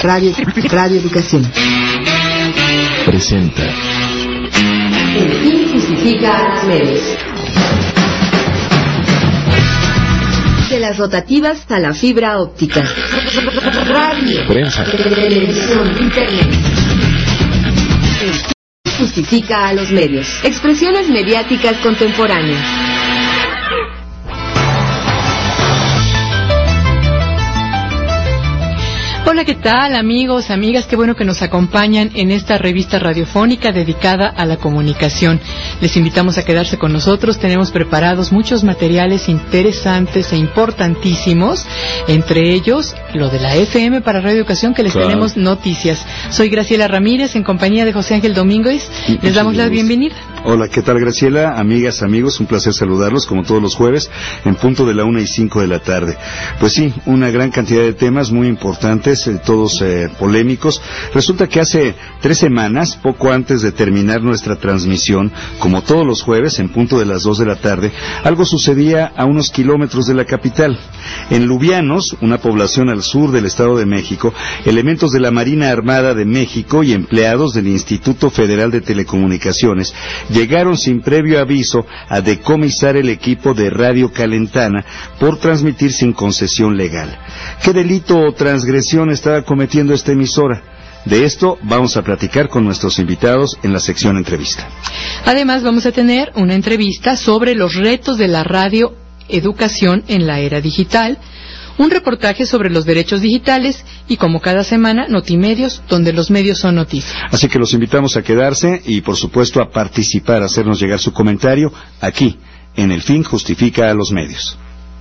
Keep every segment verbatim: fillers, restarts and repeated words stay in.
Radio, Radio Educación presenta El fin justifica a los medios. De las rotativas a la fibra óptica. Radio, prensa, televisión, internet. El fin justifica a los medios. Expresiones mediáticas contemporáneas. Hola, ¿qué tal, amigos, amigas? Qué bueno que nos acompañan en esta revista radiofónica dedicada a la comunicación. Les invitamos a quedarse con nosotros. Tenemos preparados muchos materiales interesantes e importantísimos, entre ellos lo de la F M para Radio Educación, que les claro. tenemos noticias. Soy Graciela Ramírez, en compañía de José Ángel Domínguez. Les damos la bienvenida. Hola, ¿qué tal, Graciela? Amigas, amigos, un placer saludarlos, como todos los jueves, en punto de la una y cinco de la tarde. Pues sí, una gran cantidad de temas muy importantes, eh, todos eh, polémicos. Resulta que hace tres semanas, poco antes de terminar nuestra transmisión, como todos los jueves, en punto de las dos de la tarde, algo sucedía a unos kilómetros de la capital. En Lubianos, una población al sur del Estado de México, elementos de la Marina Armada de México y empleados del Instituto Federal de Telecomunicaciones llegaron sin previo aviso a decomisar el equipo de Radio Calentana por transmitir sin concesión legal. ¿Qué delito o transgresión estaba cometiendo esta emisora? De esto vamos a platicar con nuestros invitados en la sección entrevista. Además, vamos a tener una entrevista sobre los retos de la radio educación en la era digital, un reportaje sobre los derechos digitales y, como cada semana, Notimedios, donde los medios son noticias. Así que los invitamos a quedarse y, por supuesto, a participar, a hacernos llegar su comentario aquí, en El Fin Justifica a los Medios.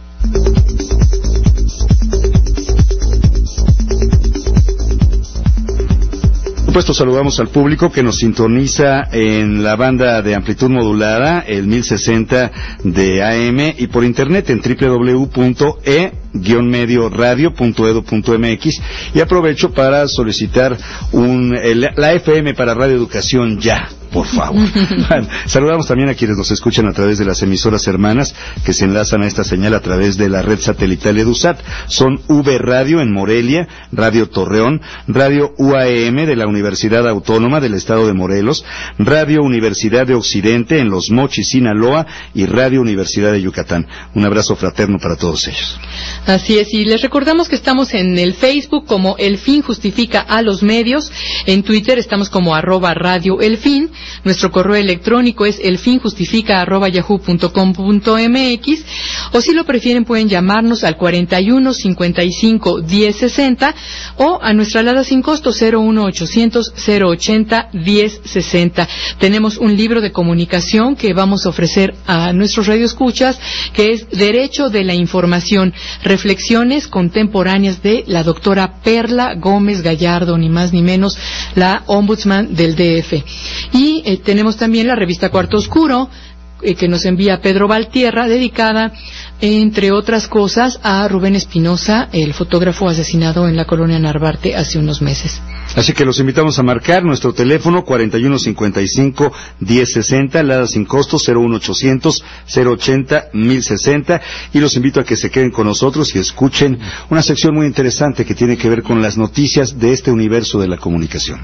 Por supuesto, saludamos al público que nos sintoniza en la banda de amplitud modulada, el mil sesenta de A M, y por internet en doble u doble u doble u punto e guion medio radio punto edu punto m x, y aprovecho para solicitar un, el, la F M para Radio Educación ya, por favor. Bueno, saludamos también a quienes nos escuchan a través de las emisoras hermanas que se enlazan a esta señal a través de la red satelital EduSat. Son V Radio en Morelia, Radio Torreón, Radio U A M de la Universidad Autónoma del Estado de Morelos, Radio Universidad de Occidente en Los Mochis, Sinaloa, y Radio Universidad de Yucatán. Un abrazo fraterno para todos ellos. Así es, y les recordamos que estamos en el Facebook como El Fin Justifica a los Medios, en Twitter estamos como arroba Radio El Fin, nuestro correo electrónico es elfinjustifica arroba yahoo punto com punto m x, o si lo prefieren pueden llamarnos al cuarenta y uno, cincuenta y cinco, diez, sesenta, o a nuestra alada sin costo cero uno ochocientos, cero ochenta, diez, sesenta. Tenemos un libro de comunicación que vamos a ofrecer a nuestros radioescuchas, que es Derecho de la Información, reflexiones contemporáneas de la doctora Perla Gómez Gallardo, ni más ni menos, la ombudsman del D F. Y eh, tenemos también la revista Cuarto Oscuro, eh, que nos envía Pedro Valtierra, dedicada, entre otras cosas, a Rubén Espinosa, el fotógrafo asesinado en la colonia Narvarte hace unos meses. Así que los invitamos a marcar nuestro teléfono cuarenta y uno, cincuenta y cinco, diez, sesenta, alada sin costo cero uno ochocientos, cero ochenta, mil sesenta, y los invito a que se queden con nosotros y escuchen una sección muy interesante que tiene que ver con las noticias de este universo de la comunicación.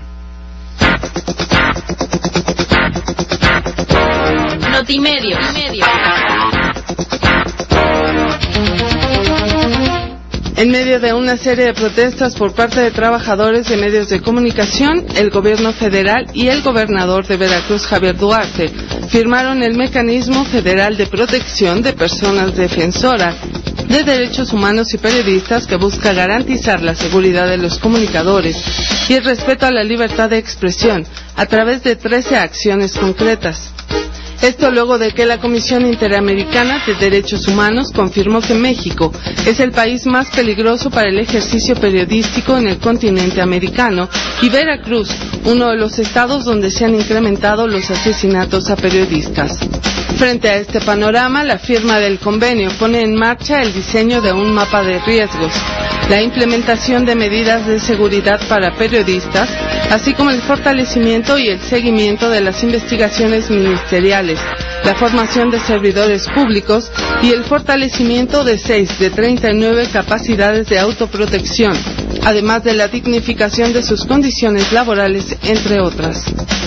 Notimedios. En medio de una serie de protestas por parte de trabajadores de medios de comunicación, el gobierno federal y el gobernador de Veracruz, Javier Duarte, firmaron el Mecanismo Federal de Protección de Personas Defensoras de Derechos Humanos y Periodistas, que busca garantizar la seguridad de los comunicadores y el respeto a la libertad de expresión a través de trece acciones concretas. Esto luego de que la Comisión Interamericana de Derechos Humanos confirmó que México es el país más peligroso para el ejercicio periodístico en el continente americano y Veracruz, uno de los estados donde se han incrementado los asesinatos a periodistas. Frente a este panorama, la firma del convenio pone en marcha el diseño de un mapa de riesgos, la implementación de medidas de seguridad para periodistas, así como el fortalecimiento y el seguimiento de las investigaciones ministeriales, la formación de servidores públicos y el fortalecimiento de seis de treinta y nueve capacidades de autoprotección, además de la dignificación de sus condiciones laborales, entre otras.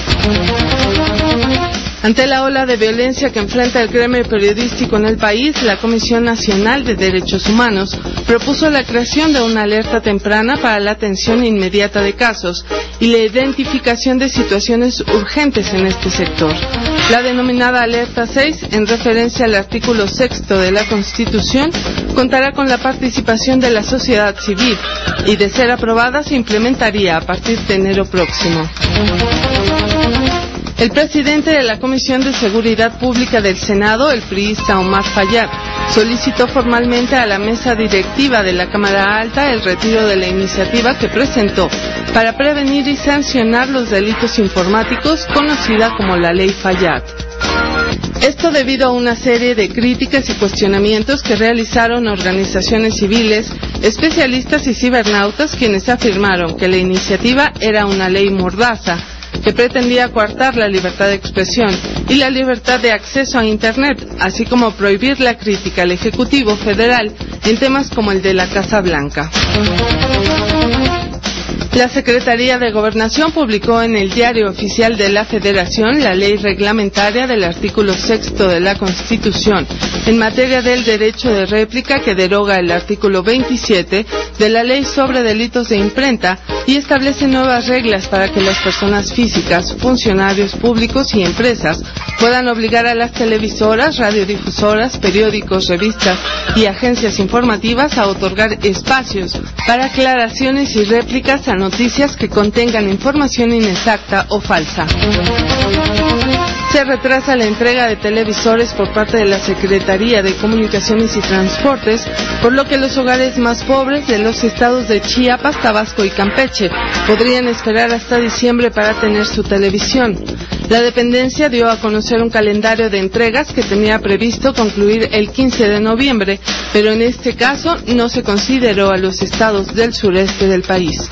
Ante la ola de violencia que enfrenta el gremio periodístico en el país, la Comisión Nacional de Derechos Humanos propuso la creación de una alerta temprana para la atención inmediata de casos y la identificación de situaciones urgentes en este sector. La denominada Alerta seis, en referencia al artículo sexto de la Constitución, contará con la participación de la sociedad civil y, de ser aprobada, se implementaría a partir de enero próximo. El presidente de la Comisión de Seguridad Pública del Senado, el priista Omar Fayad, solicitó formalmente a la mesa directiva de la Cámara Alta el retiro de la iniciativa que presentó para prevenir y sancionar los delitos informáticos, conocida como la Ley Fayad. Esto debido a una serie de críticas y cuestionamientos que realizaron organizaciones civiles, especialistas y cibernautas, quienes afirmaron que la iniciativa era una ley mordaza, que pretendía coartar la libertad de expresión y la libertad de acceso a Internet, así como prohibir la crítica al Ejecutivo Federal en temas como el de la Casa Blanca. La Secretaría de Gobernación publicó en el Diario Oficial de la Federación la ley reglamentaria del artículo sexto de la Constitución en materia del derecho de réplica, que deroga el artículo veintisiete de la Ley sobre Delitos de Imprenta y establece nuevas reglas para que las personas físicas, funcionarios públicos y empresas puedan obligar a las televisoras, radiodifusoras, periódicos, revistas y agencias informativas a otorgar espacios para aclaraciones y réplicas a noticias que contengan información inexacta o falsa. Se retrasa la entrega de televisores por parte de la Secretaría de Comunicaciones y Transportes, por lo que los hogares más pobres de los estados de Chiapas, Tabasco y Campeche podrían esperar hasta diciembre para tener su televisión. La dependencia dio a conocer un calendario de entregas que tenía previsto concluir el quince de noviembre, pero en este caso no se consideró a los estados del sureste del país.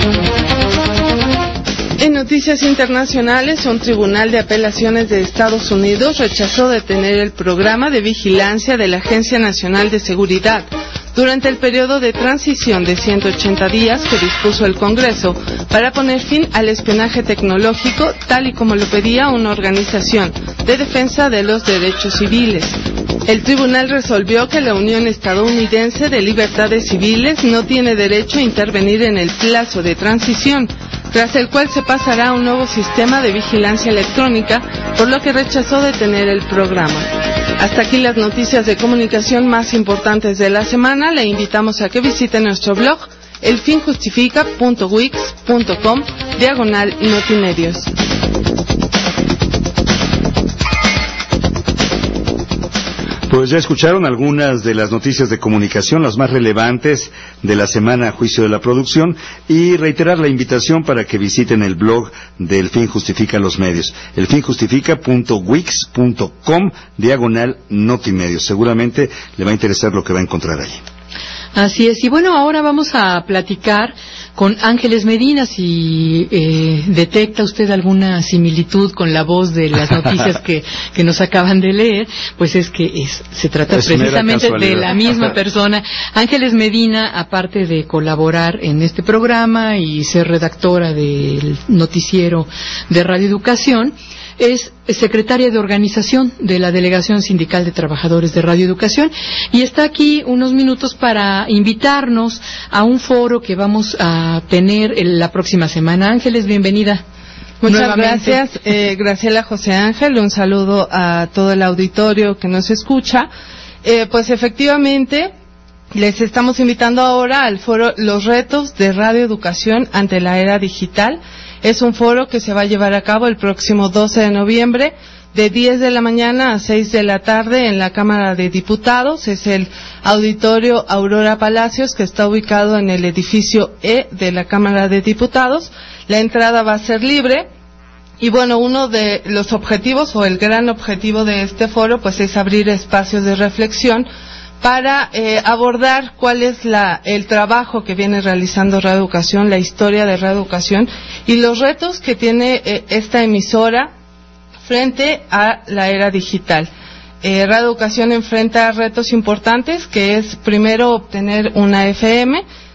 En noticias internacionales, un tribunal de apelaciones de Estados Unidos rechazó detener el programa de vigilancia de la Agencia Nacional de Seguridad durante el periodo de transición de ciento ochenta días que dispuso el Congreso para poner fin al espionaje tecnológico, tal y como lo pedía una organización de defensa de los derechos civiles. El tribunal resolvió que la Unión Estadounidense de Libertades Civiles no tiene derecho a intervenir en el plazo de transición, tras el cual se pasará a un nuevo sistema de vigilancia electrónica, por lo que rechazó detener el programa. Hasta aquí las noticias de comunicación más importantes de la semana. Le invitamos a que visite nuestro blog elfinjustifica punto wix punto com diagonal notimedios. Pues ya escucharon algunas de las noticias de comunicación, las más relevantes de la semana a juicio de la producción, y reiterar la invitación para que visiten el blog de El Fin Justifica los Medios, elfinjustifica punto wix punto com diagonal notimedios. Seguramente le va a interesar lo que va a encontrar allí. Así es, y bueno, ahora vamos a platicar con Ángeles Medina. Si eh, detecta usted alguna similitud con la voz de las noticias que, que nos acaban de leer, pues es que es, se trata es precisamente de la misma persona. Ángeles Medina, aparte de colaborar en este programa y ser redactora del noticiero de Radio Educación, es secretaria de organización de la Delegación Sindical de Trabajadores de Radio Educación, y está aquí unos minutos para invitarnos a un foro que vamos a tener la próxima semana. Ángeles, bienvenida. Muchas nuevamente. Gracias, eh, Graciela José Ángel, un saludo a todo el auditorio que nos escucha. Eh, pues efectivamente, les estamos invitando ahora al foro Los Retos de Radio Educación ante la Era Digital. Es un foro que se va a llevar a cabo el próximo doce de noviembre, de diez de la mañana a seis de la tarde en la Cámara de Diputados. Es el Auditorio Aurora Palacios, que está ubicado en el edificio E de la Cámara de Diputados. La entrada va a ser libre. Y bueno, uno de los objetivos, o el gran objetivo de este foro, pues es abrir espacios de reflexión para eh, abordar cuál es la, el trabajo que viene realizando Radio Educación, la historia de Radio Educación y los retos que tiene eh, esta emisora frente a la era digital. Eh, Radio Educación enfrenta retos importantes, que es primero obtener una F M,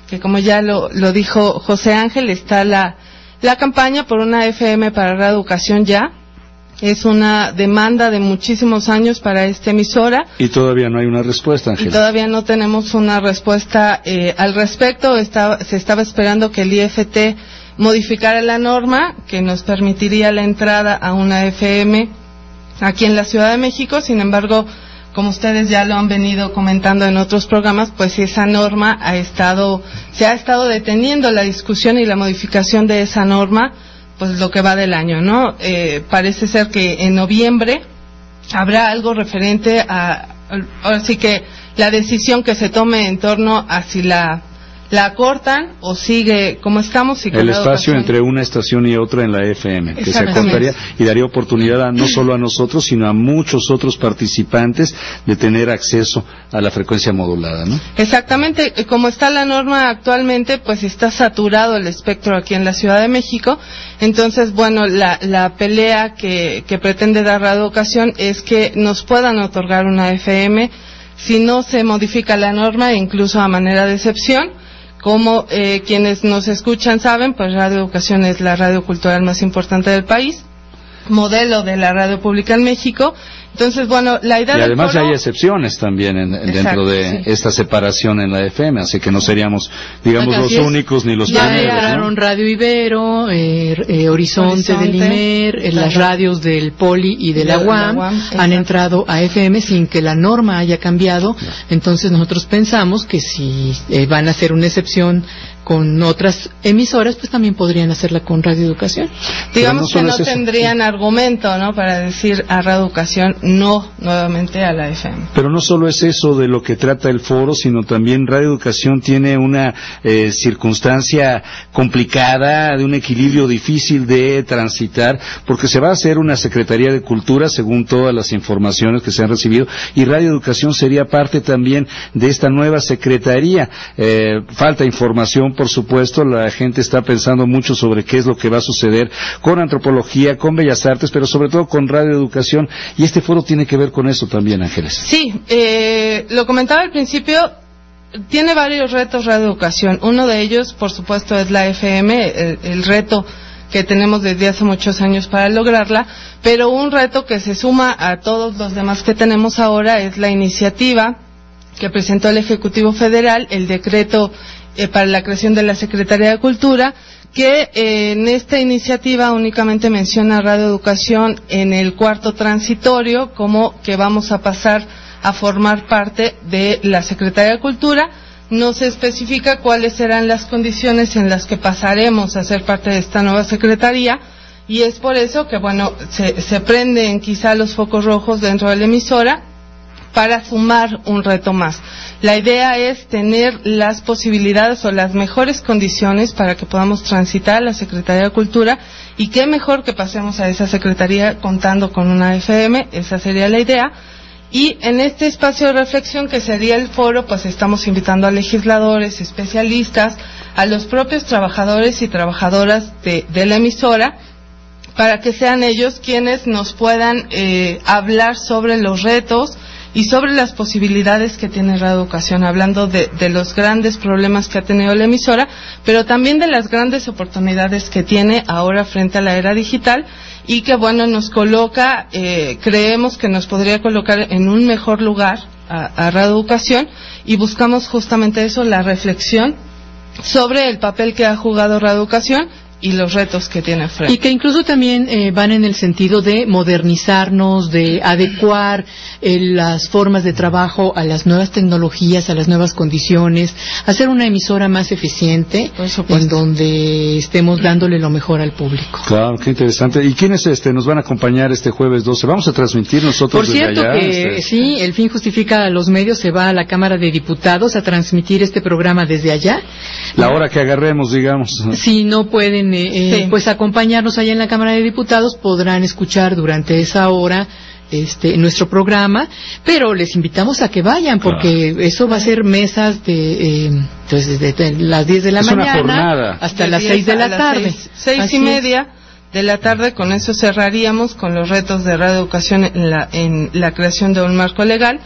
que como ya lo, lo dijo José Ángel, está la, la campaña por una F M para reeducación ya. Es una demanda de muchísimos años para esta emisora. Y todavía no hay una respuesta, Ángel. Y todavía no tenemos una respuesta eh, al respecto. Está, se estaba esperando que el I F T modificara la norma que nos permitiría la entrada a una F M aquí en la Ciudad de México. Sin embargo, como ustedes ya lo han venido comentando en otros programas, pues esa norma ha estado, se ha estado deteniendo la discusión y la modificación de esa norma, pues lo que va del año, ¿no? Eh, parece ser que en noviembre habrá algo referente a, ahora sí que la decisión que se tome en torno a si la la acortan o sigue como estamos. Y el espacio entre una estación y otra en la F M, que se acortaría y daría oportunidad a, no solo a nosotros, sino a muchos otros participantes de tener acceso a la frecuencia modulada, ¿no? Exactamente, como está la norma actualmente, pues está saturado el espectro aquí en la Ciudad de México. Entonces, bueno, la, la pelea que, que pretende dar Radio Educación es que nos puedan otorgar una F M si no se modifica la norma, incluso a manera de excepción. Como eh, quienes nos escuchan saben, pues Radio Educación es la radio cultural más importante del país, modelo de la radio pública en México. Entonces, bueno, la idea y del además foro... hay excepciones también en, Exacto, dentro de sí. esta separación en la F M, así que no seríamos, digamos, Así los es. únicos ni los Ya primeros, entraron, ¿no? Radio Ibero, eh, eh, Horizonte, Horizonte del I M E R, eh, las radios del Poli y de la De U la A M U A M, han exacto. entrado a F M sin que la norma haya cambiado. Entonces nosotros pensamos que si eh, van a hacer una excepción con otras emisoras, pues también podrían hacerla con Radio Educación. Digamos Pero no que no solo es eso. tendrían argumento, ¿no?, para decir a Radio Educación no nuevamente a la F M. Pero no solo es eso de lo que trata el foro, sino también Radio Educación tiene una eh, circunstancia complicada, de un equilibrio difícil de transitar, porque se va a hacer una Secretaría de Cultura, según todas las informaciones que se han recibido, y Radio Educación sería parte también de esta nueva Secretaría. Eh, falta información, por supuesto, la gente está pensando mucho sobre qué es lo que va a suceder con antropología, con bellas artes, pero sobre todo con Radio Educación, y este foro tiene que ver con eso también, Ángeles. Sí, eh, lo comentaba al principio, tiene varios retos Radio Educación. Uno de ellos, por supuesto, es la F M, el, el reto que tenemos desde hace muchos años para lograrla, pero un reto que se suma a todos los demás que tenemos ahora es la iniciativa que presentó el Ejecutivo Federal, el decreto eh, para la creación de la Secretaría de Cultura, que eh, en esta iniciativa únicamente menciona Radio Educación en el cuarto transitorio, como que vamos a pasar a formar parte de la Secretaría de Cultura. No se especifica cuáles serán las condiciones en las que pasaremos a ser parte de esta nueva Secretaría, y es por eso que, bueno, se, se prenden quizá los focos rojos dentro de la emisora para sumar un reto más. La idea es tener las posibilidades o las mejores condiciones para que podamos transitar a la Secretaría de Cultura, y qué mejor que pasemos a esa Secretaría contando con una F M, esa sería la idea. Y en este espacio de reflexión que sería el foro, pues estamos invitando a legisladores, especialistas, a los propios trabajadores y trabajadoras de, de la emisora, para que sean ellos quienes nos puedan eh, hablar sobre los retos y sobre las posibilidades que tiene Radio Educación, hablando de, de los grandes problemas que ha tenido la emisora, pero también de las grandes oportunidades que tiene ahora frente a la era digital, y que, bueno, nos coloca, eh, creemos que nos podría colocar en un mejor lugar a, a Radio Educación, y buscamos justamente eso, la reflexión sobre el papel que ha jugado Radio Educación y los retos que tiene frente. Y que incluso también eh, van en el sentido de modernizarnos, de adecuar eh, las formas de trabajo a las nuevas tecnologías, a las nuevas condiciones, hacer una emisora más eficiente, en donde estemos dándole lo mejor al público. Claro, qué interesante. ¿Y quiénes este, nos van a acompañar este jueves doce? Vamos a transmitir nosotros Por desde cierto allá. que este... sí, el fin justifica a los medios, se va a la Cámara de Diputados a transmitir este programa desde allá. La hora que agarremos, digamos. Si no pueden eh, eh, sí. pues acompañarnos allá en la Cámara de Diputados, podrán escuchar durante esa hora este nuestro programa, pero les invitamos a que vayan, porque claro, eso va a ser mesas de eh, entonces desde las diez de la es mañana hasta de las seis de la tarde. Seis, seis y media de la tarde. Con eso cerraríamos con los retos de Radio Educación en la, en la creación de un marco legal.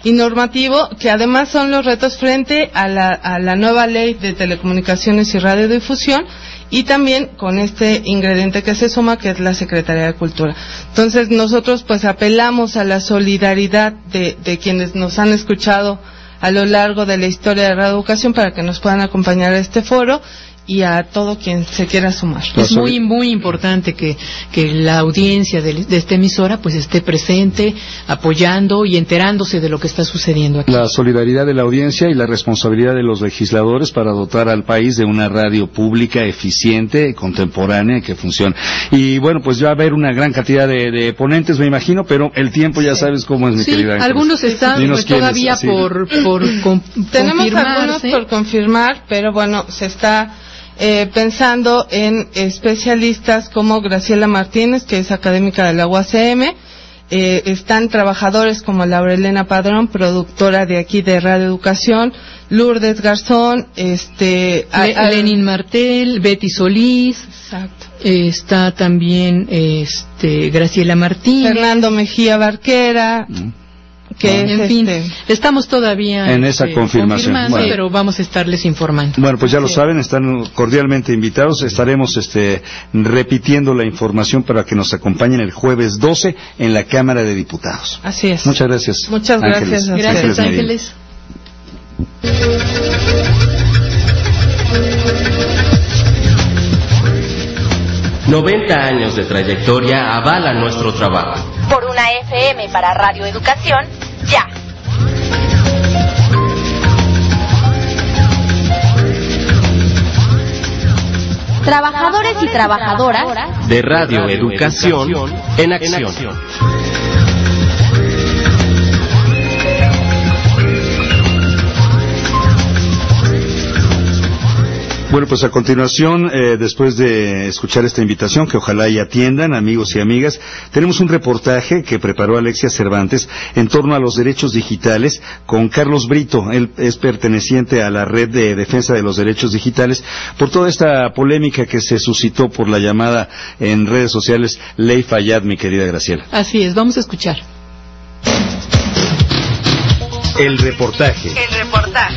y normativo, que además son los retos frente a la, a la nueva ley de telecomunicaciones y radiodifusión, y también con este ingrediente que se suma, que es la Secretaría de Cultura. Entonces nosotros pues apelamos a la solidaridad de, de quienes nos han escuchado a lo largo de la historia de Radio Educación para que nos puedan acompañar a este foro, y a todo quien se quiera sumar. Es muy muy importante que, que la audiencia de, de esta emisora pues esté presente, apoyando y enterándose de lo que está sucediendo aquí. La solidaridad de la audiencia y la responsabilidad de los legisladores para dotar al país de una radio pública eficiente, contemporánea, que funcione. Y bueno, pues ya va a haber una gran cantidad de, de ponentes, me imagino, pero el tiempo ya sabes cómo es, mi sí, querida. Algunos están pues, todavía por, por con, Tenemos algunos por confirmar, pero bueno, se está Eh, pensando en especialistas como Graciela Martínez, que es académica de la U A C M, eh, están trabajadores como Laura Elena Padrón, productora de aquí de Radio Educación, Lourdes Garzón, este, Le, a, Lenin Martel, Betty Solís, exacto. Eh, está también este Graciela Martínez, Fernando Mejía Barquera, mm. que no, es en fin, este... estamos todavía en esa eh, confirmación, bueno. pero vamos a estarles informando. Bueno, pues ya lo saben, están cordialmente invitados. Estaremos este, repitiendo la información para que nos acompañen el jueves doce en la Cámara de Diputados. Así es. Muchas gracias. Muchas Ángeles. gracias. Gracias, Ángeles. noventa años de trayectoria avalan nuestro trabajo. Por una F M para Radio Educación, ya. Trabajadores y trabajadoras de Radio Educación en acción. Bueno, pues a continuación, eh, después de escuchar esta invitación, que ojalá y atiendan, amigos y amigas, tenemos un reportaje que preparó Alexia Cervantes en torno a los derechos digitales con Carlos Brito. Él es perteneciente a la Red de Defensa de los Derechos Digitales por toda esta polémica que se suscitó por la llamada en redes sociales Ley Fayad, mi querida Graciela. Así es, vamos a escuchar. El reportaje. El reportaje.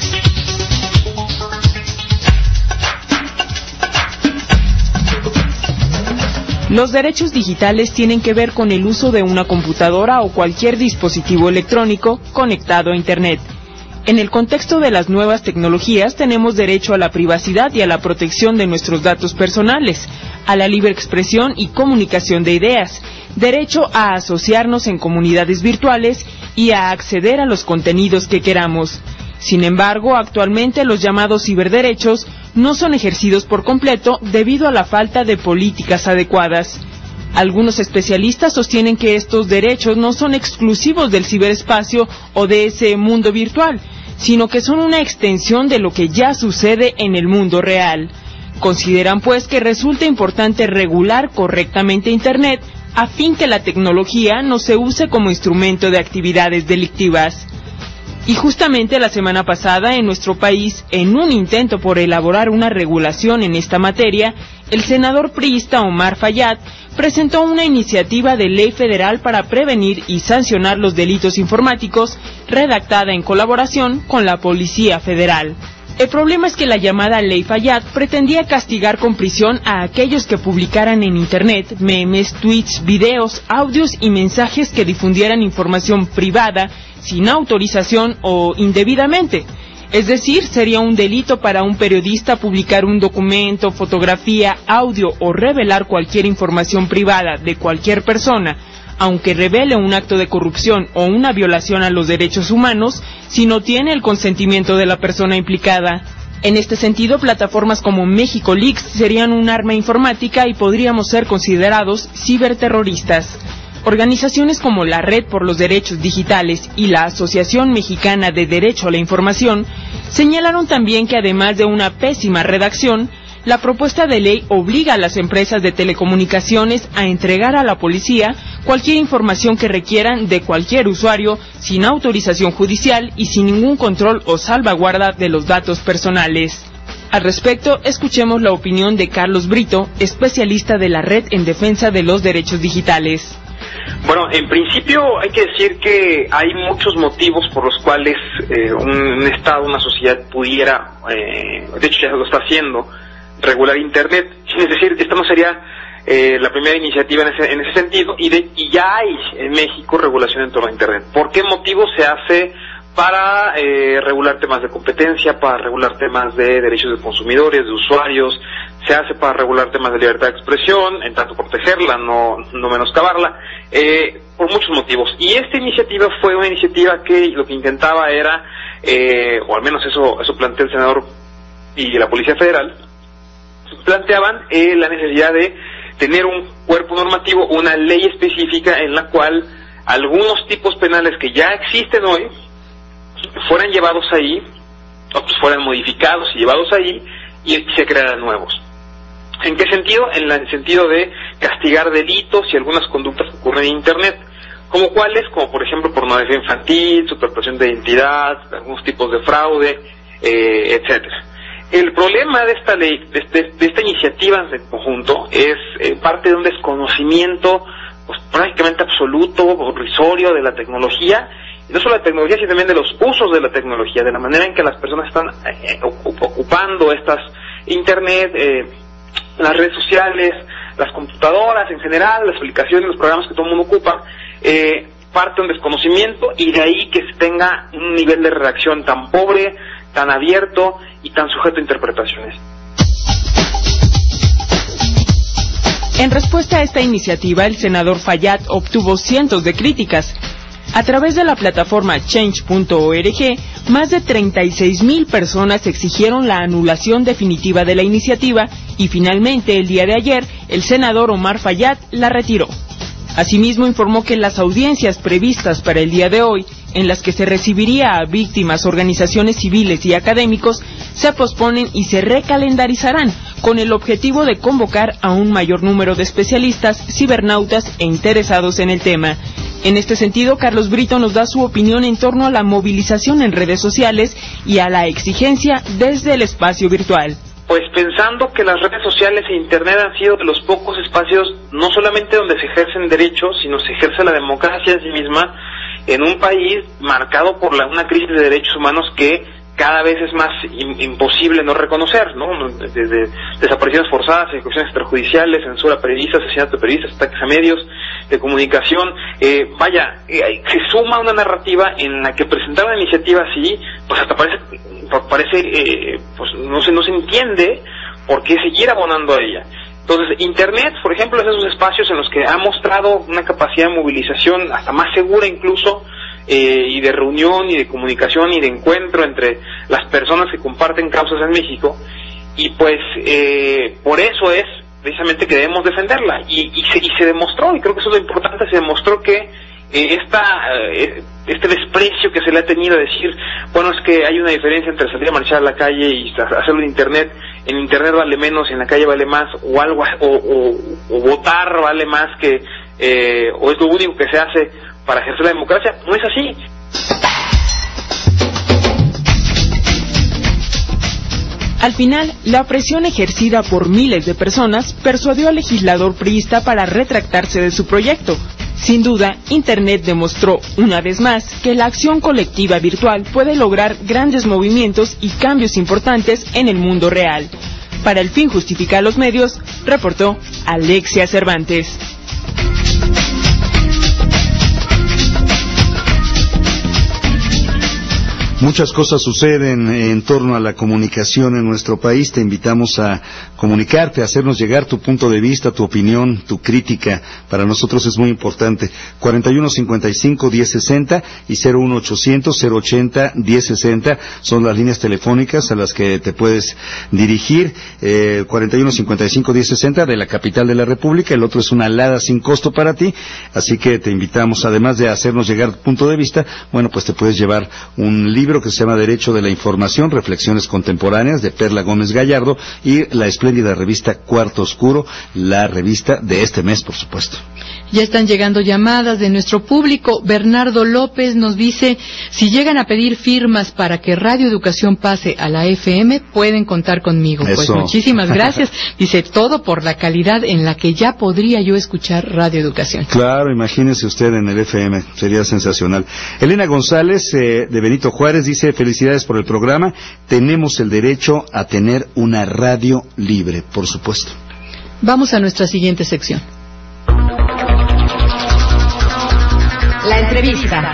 Los derechos digitales tienen que ver con el uso de una computadora o cualquier dispositivo electrónico conectado a Internet. En el contexto de las nuevas tecnologías tenemos derecho a la privacidad y a la protección de nuestros datos personales, a la libre expresión y comunicación de ideas, derecho a asociarnos en comunidades virtuales y a acceder a los contenidos que queramos. Sin embargo, actualmente los llamados ciberderechos no son ejercidos por completo debido a la falta de políticas adecuadas. Algunos especialistas sostienen que estos derechos no son exclusivos del ciberespacio o de ese mundo virtual, sino que son una extensión de lo que ya sucede en el mundo real. Consideran pues que resulta importante regular correctamente Internet a fin que la tecnología no se use como instrumento de actividades delictivas. Y justamente la semana pasada en nuestro país, en un intento por elaborar una regulación en esta materia, el senador priista Omar Fayad presentó una iniciativa de ley federal para prevenir y sancionar los delitos informáticos, redactada en colaboración con la Policía Federal. El problema es que la llamada Ley Fayad pretendía castigar con prisión a aquellos que publicaran en Internet memes, tweets, videos, audios y mensajes que difundieran información privada, sin autorización o indebidamente. Es decir, sería un delito para un periodista publicar un documento, fotografía, audio o revelar cualquier información privada de cualquier persona, aunque revele un acto de corrupción o una violación a los derechos humanos, si no tiene el consentimiento de la persona implicada. En este sentido, plataformas como México Leaks serían un arma informática y podríamos ser considerados ciberterroristas. Organizaciones como la Red por los Derechos Digitales y la Asociación Mexicana de Derecho a la Información señalaron también que además de una pésima redacción, la propuesta de ley obliga a las empresas de telecomunicaciones a entregar a la policía cualquier información que requieran de cualquier usuario sin autorización judicial y sin ningún control o salvaguarda de los datos personales. Al respecto, escuchemos la opinión de Carlos Brito, especialista de la Red en Defensa de los Derechos Digitales. Bueno, en principio hay que decir que hay muchos motivos por los cuales eh, un, un Estado, una sociedad pudiera, eh, de hecho ya lo está haciendo, regular Internet. Es decir, esta no sería eh, la primera iniciativa en ese, en ese sentido, y, de, y ya hay en México regulación en torno a Internet. ¿Por qué motivo se hace? Para eh, regular temas de competencia, para regular temas de derechos de consumidores, de usuarios, se hace para regular temas de libertad de expresión, en tanto protegerla, no, no menoscabarla, eh, por muchos motivos. Y esta iniciativa fue una iniciativa que lo que intentaba era, eh, o al menos eso, eso plantea el senador y la Policía Federal, planteaban eh, la necesidad de tener un cuerpo normativo, una ley específica en la cual algunos tipos penales que ya existen hoy fueran llevados ahí, otros fueran modificados y llevados ahí, y se crearan nuevos. ¿En qué sentido? En el sentido de castigar delitos y algunas conductas que ocurren en Internet, como cuáles, como por ejemplo pornografía infantil, suplantación de identidad, algunos tipos de fraude, eh, etcétera. El problema de esta ley, de, este, de esta iniciativa en conjunto, es eh, parte de un desconocimiento pues, prácticamente absoluto o risorio de la tecnología. Y no solo la tecnología, sino también de los usos de la tecnología, de la manera en que las personas están eh, ocupando estas Internet, eh, las redes sociales, las computadoras en general, las aplicaciones, los programas que todo el mundo ocupa, eh, parte de un desconocimiento, y de ahí que se tenga un nivel de redacción tan pobre, tan abierto y tan sujeto a interpretaciones. En respuesta a esta iniciativa, el senador Fayad obtuvo cientos de críticas. A través de la plataforma change punto org, más de treinta y seis mil personas exigieron la anulación definitiva de la iniciativa y finalmente, el día de ayer, el senador Omar Fayad la retiró. Asimismo, informó que las audiencias previstas para el día de hoy, en las que se recibiría a víctimas, organizaciones civiles y académicos, se posponen y se recalendarizarán, con el objetivo de convocar a un mayor número de especialistas, cibernautas e interesados en el tema. En este sentido, Carlos Brito nos da su opinión en torno a la movilización en redes sociales y a la exigencia desde el espacio virtual. Pues pensando que las redes sociales e Internet han sido de los pocos espacios, no solamente donde se ejercen derechos, sino se ejerce la democracia en sí misma, en un país marcado por la, una crisis de derechos humanos que cada vez es más in, imposible no reconocer, ¿no? Desde desapariciones forzadas, ejecuciones extrajudiciales, censura a periodistas, asesinato de periodistas, ataques a medios de comunicación, eh, vaya, eh, se suma una narrativa en la que presentar una iniciativa así, pues hasta parece, parece eh, pues no se, no se entiende por qué seguir abonando a ella. Entonces, Internet, por ejemplo, es de esos espacios en los que ha mostrado una capacidad de movilización hasta más segura incluso, eh, y de reunión y de comunicación y de encuentro entre las personas que comparten causas en México, y pues eh, por eso es precisamente que debemos defenderla, y, y, se, y se demostró, y creo que eso es lo importante, se demostró que eh, esta, eh, este desprecio que se le ha tenido a decir, bueno, es que hay una diferencia entre salir a marchar a la calle y hacerlo en Internet, en Internet vale menos y en la calle vale más, o algo, o, o, o votar vale más que, eh, o es lo único que se hace para ejercer la democracia. No es así. Al final, la presión ejercida por miles de personas persuadió al legislador priista para retractarse de su proyecto. Sin duda, Internet demostró, una vez más, que la acción colectiva virtual puede lograr grandes movimientos y cambios importantes en el mundo real. Para El Fin Justifica a los Medios, reportó Alexia Cervantes. Muchas cosas suceden en torno a la comunicación en nuestro país. Te invitamos a comunicarte, a hacernos llegar tu punto de vista, tu opinión, tu crítica. Para nosotros es muy importante. cuarenta y uno cincuenta y cinco diez sesenta y cero uno ochocientos cero ochenta diez sesenta son las líneas telefónicas a las que te puedes dirigir. Eh, cuarenta y uno cincuenta y cinco diez sesenta de la capital de la República. El otro es una alada sin costo para ti. Así que te invitamos, además de hacernos llegar tu punto de vista, bueno, pues te puedes llevar un libro libro que se llama Derecho de la Información, Reflexiones Contemporáneas, de Perla Gómez Gallardo, y la espléndida revista Cuarto Oscuro, la revista de este mes, por supuesto. Ya están llegando llamadas de nuestro público. Bernardo López nos dice, si llegan a pedir firmas para que Radio Educación pase a la F M, pueden contar conmigo. Eso. Pues muchísimas gracias. Dice, todo por la calidad en la que ya podría yo escuchar Radio Educación. Claro, imagínese usted en el F M, sería sensacional. Elena González, eh, de Benito Juárez, dice, felicidades por el programa. Tenemos el derecho a tener una radio libre, por supuesto. Vamos a nuestra siguiente sección. La entrevista.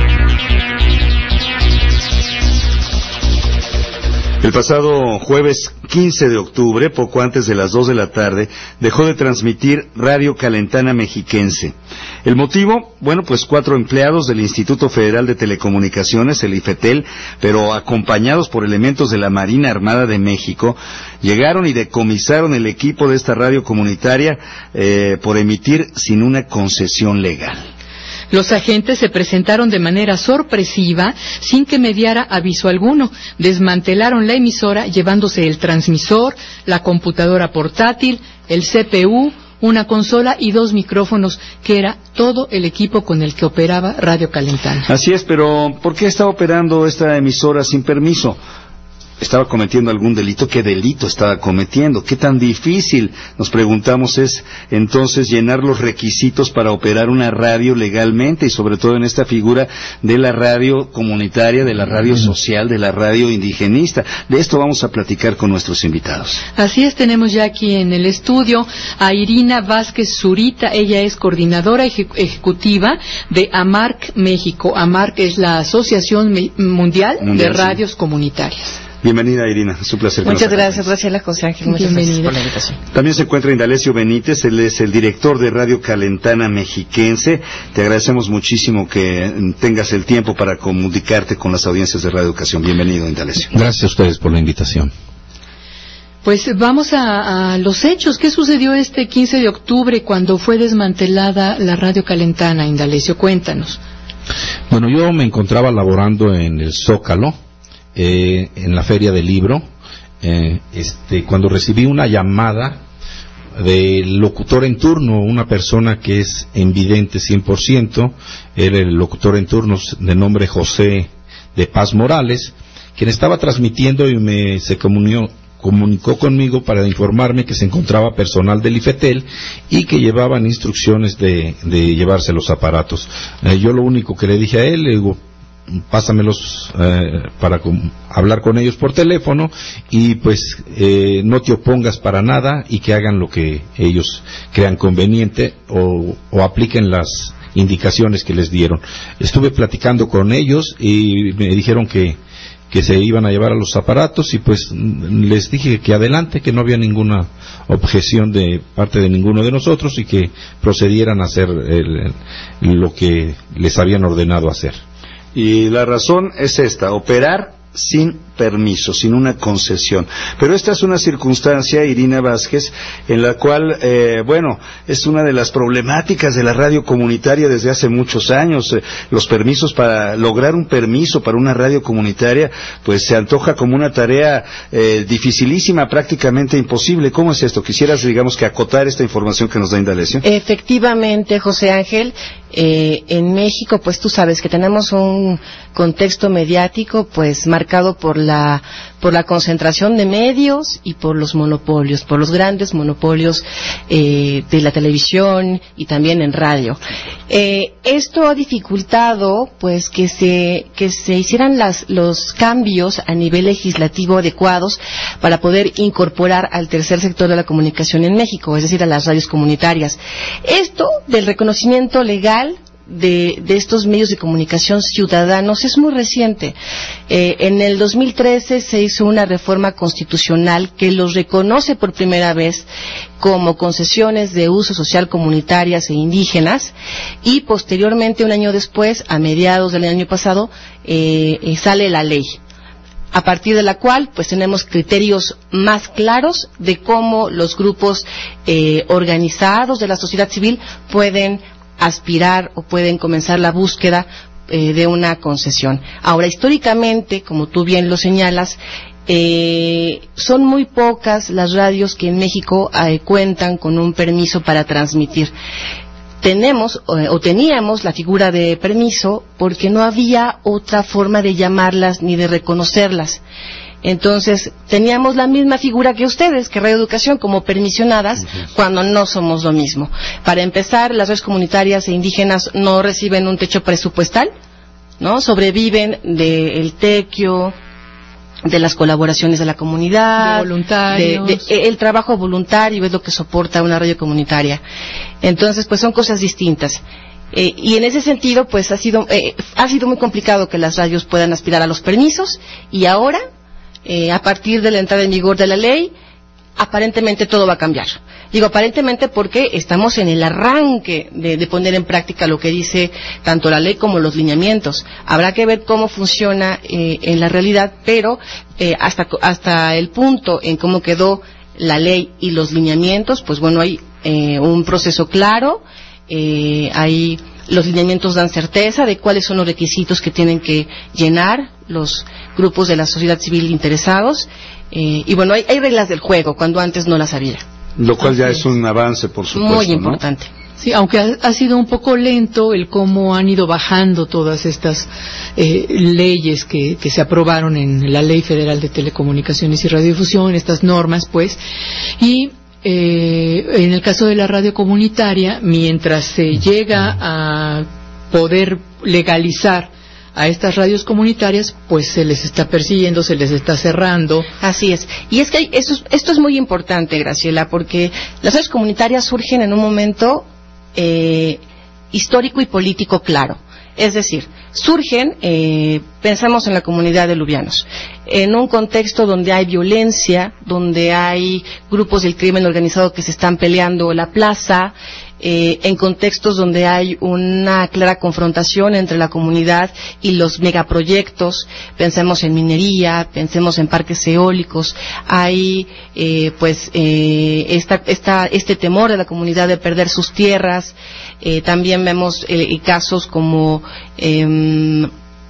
El pasado jueves quince de octubre, poco antes de las dos de la tarde, dejó de transmitir Radio Calentana Mexiquense. El motivo, bueno, pues cuatro empleados del Instituto Federal de Telecomunicaciones, el IFETEL, pero acompañados por elementos de la Marina Armada de México, llegaron y decomisaron el equipo de esta radio comunitaria eh, por emitir sin una concesión legal. Los agentes se presentaron de manera sorpresiva, sin que mediara aviso alguno. Desmantelaron la emisora llevándose el transmisor, la computadora portátil, el C P U, una consola y dos micrófonos, que era todo el equipo con el que operaba Radio Calentana. Así es, pero ¿por qué está operando esta emisora sin permiso? ¿Estaba cometiendo algún delito? ¿Qué delito estaba cometiendo? ¿Qué tan difícil, nos preguntamos, es entonces llenar los requisitos para operar una radio legalmente, y sobre todo en esta figura de la radio comunitaria, de la radio social, de la radio indigenista? De esto vamos a platicar con nuestros invitados. Así es, tenemos ya aquí en el estudio a Irina Vázquez Zurita. Ella es coordinadora eje- ejecutiva de AMARC México. AMARC es la Asociación Mundial, Mundial de Radios sí. Comunitarias. Bienvenida, Irina, es un placer. Muchas gracias, gracias, José Ángel. Muchas gracias por la invitación. También se encuentra Indalecio Benítez, él es el director de Radio Calentana Mexiquense. Te agradecemos muchísimo que tengas el tiempo para comunicarte con las audiencias de Radio Educación. Bienvenido, Indalecio. Gracias a ustedes por la invitación. Pues vamos a, a los hechos. ¿Qué sucedió este quince de octubre cuando fue desmantelada la Radio Calentana, Indalecio? Cuéntanos. Bueno, yo me encontraba laborando en el Zócalo, Eh, en la Feria del Libro, eh, este, cuando recibí una llamada del locutor en turno, una persona que es invidente cien por ciento, era el locutor en turno de nombre José de Paz Morales, quien estaba transmitiendo y me se comunicó, comunicó conmigo para informarme que se encontraba personal del IFETEL y que llevaban instrucciones de, de llevarse los aparatos. Eh, yo lo único que le dije a él, le digo, pásamelos eh, para com- hablar con ellos por teléfono y pues eh, no te opongas para nada y que hagan lo que ellos crean conveniente o, o apliquen las indicaciones que les dieron. Estuve platicando con ellos y me dijeron que que se iban a llevar a los aparatos y pues les dije que adelante, que no había ninguna objeción de parte de ninguno de nosotros y que procedieran a hacer el, lo que les habían ordenado hacer. Y la razón es esta, operar sin permiso, sin una concesión. Pero esta es una circunstancia, Irina Vázquez, en la cual, eh, bueno, es una de las problemáticas de la radio comunitaria desde hace muchos años. Eh, los permisos, para lograr un permiso para una radio comunitaria, pues se antoja como una tarea eh, dificilísima, prácticamente imposible. ¿Cómo es esto? Quisieras, digamos, que acotar esta información que nos da Indalecio. Efectivamente, José Ángel, eh, en México, pues tú sabes que tenemos un contexto mediático, pues marcado por la por la concentración de medios y por los monopolios, por los grandes monopolios eh, de la televisión y también en radio. Eh, esto ha dificultado, pues, que se que se hicieran las, los cambios a nivel legislativo adecuados para poder incorporar al tercer sector de la comunicación en México, es decir, a las radios comunitarias. Esto del reconocimiento legal De, de estos medios de comunicación ciudadanos es muy reciente. Eh, en el dos mil trece se hizo una reforma constitucional que los reconoce por primera vez como concesiones de uso social comunitarias e indígenas, y posteriormente, un año después, a mediados del año pasado, eh, eh, sale la ley, a partir de la cual pues tenemos criterios más claros de cómo los grupos eh, organizados de la sociedad civil pueden aspirar o pueden comenzar la búsqueda eh, de una concesión. Ahora, históricamente, como tú bien lo señalas, eh, son muy pocas las radios que en México eh, cuentan con un permiso para transmitir. Tenemos eh, o teníamos la figura de permiso porque no había otra forma de llamarlas ni de reconocerlas. Entonces, teníamos la misma figura que ustedes, que Radio Educación, como permisionadas, uh-huh. cuando no somos lo mismo. Para empezar, las redes comunitarias e indígenas no reciben un techo presupuestal, ¿no? Sobreviven del tequio, de las colaboraciones de la comunidad, de voluntarios. De, de, el trabajo voluntario es lo que soporta una radio comunitaria. Entonces, pues son cosas distintas. Eh, y en ese sentido, pues ha sido, eh, ha sido muy complicado que las radios puedan aspirar a los permisos, y ahora, Eh, a partir de la entrada en vigor de la ley, aparentemente todo va a cambiar. Digo aparentemente porque estamos en el arranque de, de poner en práctica lo que dice tanto la ley como los lineamientos. Habrá que ver cómo funciona eh, en la realidad, pero eh, hasta, hasta el punto en cómo quedó la ley y los lineamientos, pues bueno, hay eh, un proceso claro, eh, hay... Los lineamientos dan certeza de cuáles son los requisitos que tienen que llenar los grupos de la sociedad civil interesados, eh, y bueno, hay, hay reglas del juego cuando antes no las había. Lo cual ya es un avance, por supuesto, muy importante. ¿no? Sí, aunque ha, ha sido un poco lento el cómo han ido bajando todas estas eh, leyes que, que se aprobaron en la Ley Federal de Telecomunicaciones y Radiodifusión, estas normas, pues, y Eh, en el caso de la radio comunitaria, mientras se llega a poder legalizar a estas radios comunitarias, pues se les está persiguiendo, se les está cerrando. Así es. Y es que esto, esto es muy importante, Graciela, porque las radios comunitarias surgen en un momento eh, histórico y político claro. Es decir, surgen, eh, pensamos en la comunidad de lubianos, en un contexto donde hay violencia, donde hay grupos del crimen organizado que se están peleando la plaza, eh, en contextos donde hay una clara confrontación entre la comunidad y los megaproyectos. Pensemos en minería, pensemos en parques eólicos. Hay eh, pues eh, esta, esta, este temor de la comunidad de perder sus tierras. Eh, también vemos eh, casos como eh,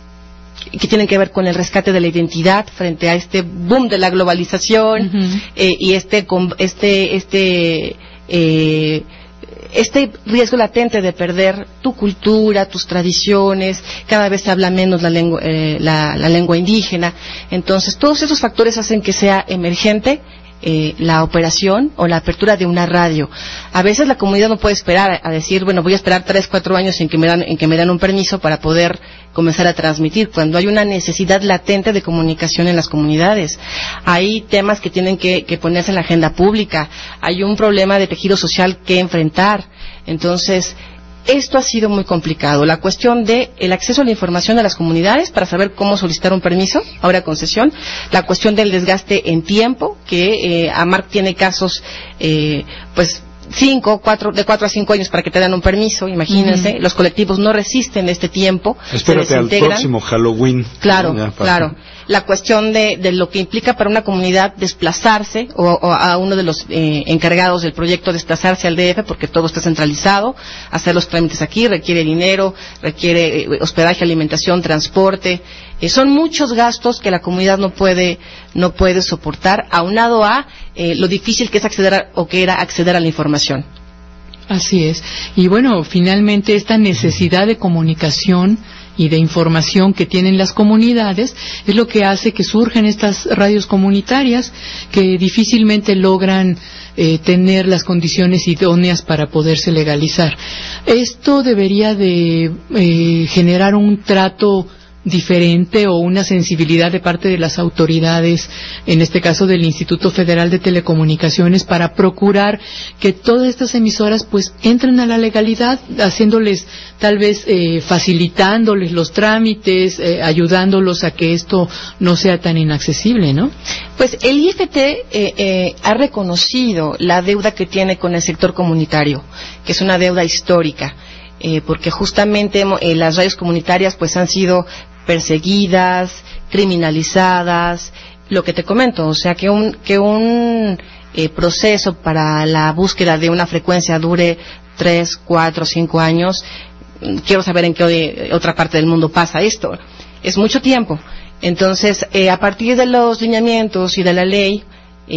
que tienen que ver con el rescate de la identidad frente a este boom de la globalización. Uh-huh. eh, y este este este eh, este riesgo latente de perder tu cultura, tus tradiciones. Cada vez se habla menos la lengua eh, la, la lengua indígena. Entonces todos esos factores hacen que sea emergente Eh, la operación o la apertura de una radio. A veces la comunidad no puede esperar a, a decir, bueno, voy a esperar tres, cuatro años en que me dan, en que me dan un permiso para poder comenzar a transmitir, cuando hay una necesidad latente de comunicación en las comunidades. Hay temas que tienen que, que ponerse en la agenda pública, hay un problema de tejido social que enfrentar. Entonces, esto ha sido muy complicado. La cuestión de el acceso a la información a las comunidades para saber cómo solicitar un permiso, ahora concesión. La cuestión del desgaste en tiempo, que eh, AMARC tiene casos, eh, pues, cinco, cuatro, de cuatro a cinco años para que te den un permiso, imagínense. Uh-huh. Los colectivos no resisten este tiempo. Espérate al próximo Halloween. Claro, ya, claro. La cuestión de, de lo que implica para una comunidad desplazarse, o, o a uno de los eh, encargados del proyecto desplazarse al D F, porque todo está centralizado, hacer los trámites aquí, requiere dinero, requiere eh, hospedaje, alimentación, transporte. Eh, son muchos gastos que la comunidad no puede no puede soportar, aunado a eh, lo difícil que es acceder a, o que era acceder a la información. Así es. Y bueno, finalmente esta necesidad de comunicación y de información que tienen las comunidades es lo que hace que surjan estas radios comunitarias que difícilmente logran eh, tener las condiciones idóneas para poderse legalizar. Esto debería de eh, generar un trato diferente o una sensibilidad de parte de las autoridades, en este caso del Instituto Federal de Telecomunicaciones, para procurar que todas estas emisoras pues entren a la legalidad, haciéndoles tal vez eh, facilitándoles los trámites, eh, ayudándolos a que esto no sea tan inaccesible, ¿no? Pues el I F T eh, eh, ha reconocido la deuda que tiene con el sector comunitario, que es una deuda histórica. Eh, porque justamente eh, las radios comunitarias pues han sido perseguidas, criminalizadas, lo que te comento, o sea que un que un eh, proceso para la búsqueda de una frecuencia dure tres, cuatro, cinco años, quiero saber en qué otra parte del mundo pasa esto. Es mucho tiempo. Entonces, eh, a partir de los lineamientos y de la ley,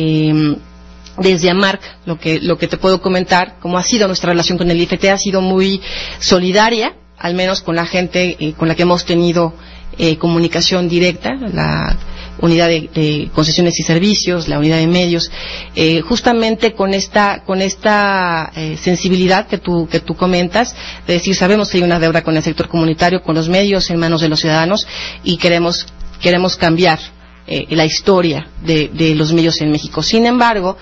eh, desde AMARC, lo que, lo que te puedo comentar, cómo ha sido nuestra relación con el I F T, ha sido muy solidaria, al menos con la gente eh, con la que hemos tenido eh, comunicación directa, la unidad de, de concesiones y servicios, la unidad de medios, eh, justamente con esta con esta eh, sensibilidad que tú que tú comentas, de decir, sabemos que hay una deuda con el sector comunitario, con los medios en manos de los ciudadanos, y queremos queremos cambiar eh, la historia de, de los medios en México. Sin embargo,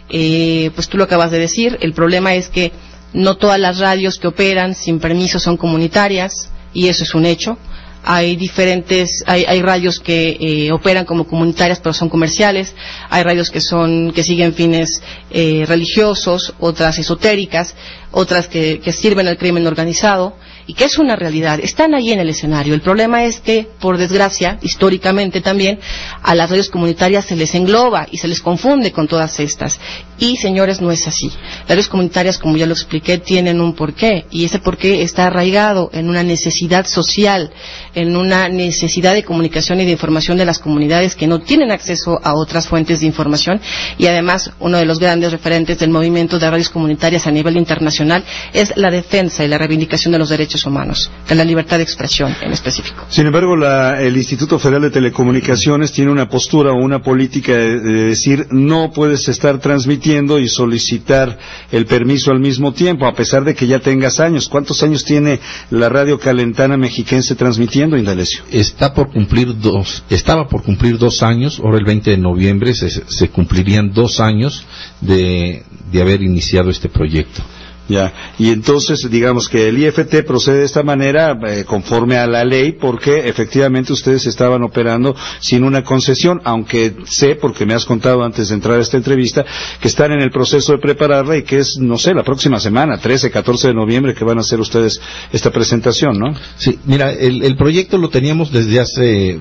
eh, pues tú lo acabas de decir, el problema es que no todas las radios que operan sin permiso son comunitarias, y eso es un hecho. Hay diferentes, hay, hay radios que eh, operan como comunitarias pero son comerciales, hay radios que son, que siguen fines eh, religiosos, otras esotéricas, otras que, que sirven al crimen organizado, y que es una realidad, están ahí en el escenario. El problema es que, por desgracia, históricamente también, a las radios comunitarias se les engloba y se les confunde con todas estas. Y, señores, no es así. Las radios comunitarias, como ya lo expliqué, tienen un porqué, y ese porqué está arraigado en una necesidad social, en una necesidad de comunicación y de información de las comunidades que no tienen acceso a otras fuentes de información, y además uno de los grandes referentes del movimiento de radios comunitarias a nivel internacional es la defensa y la reivindicación de los derechos humanos, de la libertad de expresión en específico. Sin embargo, la, el Instituto Federal de Telecomunicaciones tiene una postura o una política de, de decir no puedes estar transmitiendo y solicitar el permiso al mismo tiempo, a pesar de que ya tengas años. ¿Cuántos años tiene la radio calentana mexiquense transmitiendo, Indalecio? Está por cumplir dos, estaba por cumplir dos años, ahora el veinte de noviembre se, se cumplirían dos años de, de haber iniciado este proyecto. Ya, y entonces digamos que el I F T procede de esta manera eh, conforme a la ley, porque efectivamente ustedes estaban operando sin una concesión, aunque sé, porque me has contado antes de entrar a esta entrevista, que están en el proceso de prepararla y que es, no sé, la próxima semana, trece, catorce de noviembre, que van a hacer ustedes esta presentación, ¿no? Sí, mira, el, el proyecto lo teníamos desde hace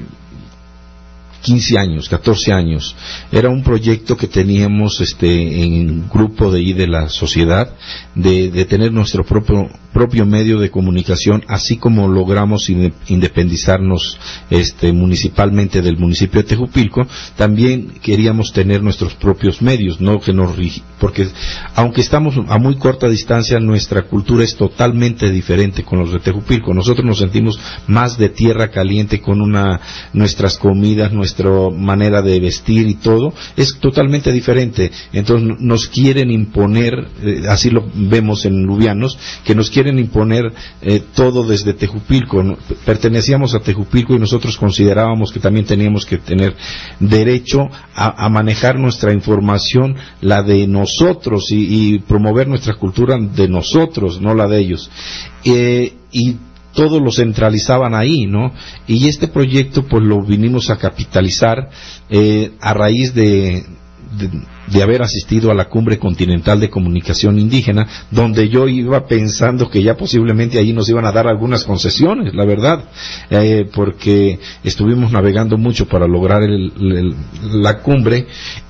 quince años, catorce años. Era un proyecto que teníamos este en grupo de ahí de la sociedad, de, de tener nuestro propio propio medio de comunicación, así como logramos independizarnos este municipalmente del municipio de Tejupilco. También queríamos tener nuestros propios medios, no que nos porque aunque estamos a muy corta distancia, nuestra cultura es totalmente diferente con los de Tejupilco. Nosotros nos sentimos más de tierra caliente, con una nuestras comidas, nuestra manera de vestir y todo es totalmente diferente. Entonces nos quieren imponer, eh, así lo vemos en Lubianos, que nos quieren imponer eh, todo desde Tejupilco. ¿no? Pertenecíamos a Tejupilco y nosotros considerábamos que también teníamos que tener derecho a, a manejar nuestra información, la de nosotros, y, y promover nuestra cultura de nosotros, no la de ellos. Eh, y todo lo centralizaban ahí, ¿no? Y este proyecto pues lo vinimos a capitalizar eh, a raíz de, de, de haber asistido a la Cumbre Continental de Comunicación Indígena, donde yo iba pensando que ya posiblemente ahí nos iban a dar algunas concesiones, la verdad, eh, porque estuvimos navegando mucho para lograr el, el, la cumbre,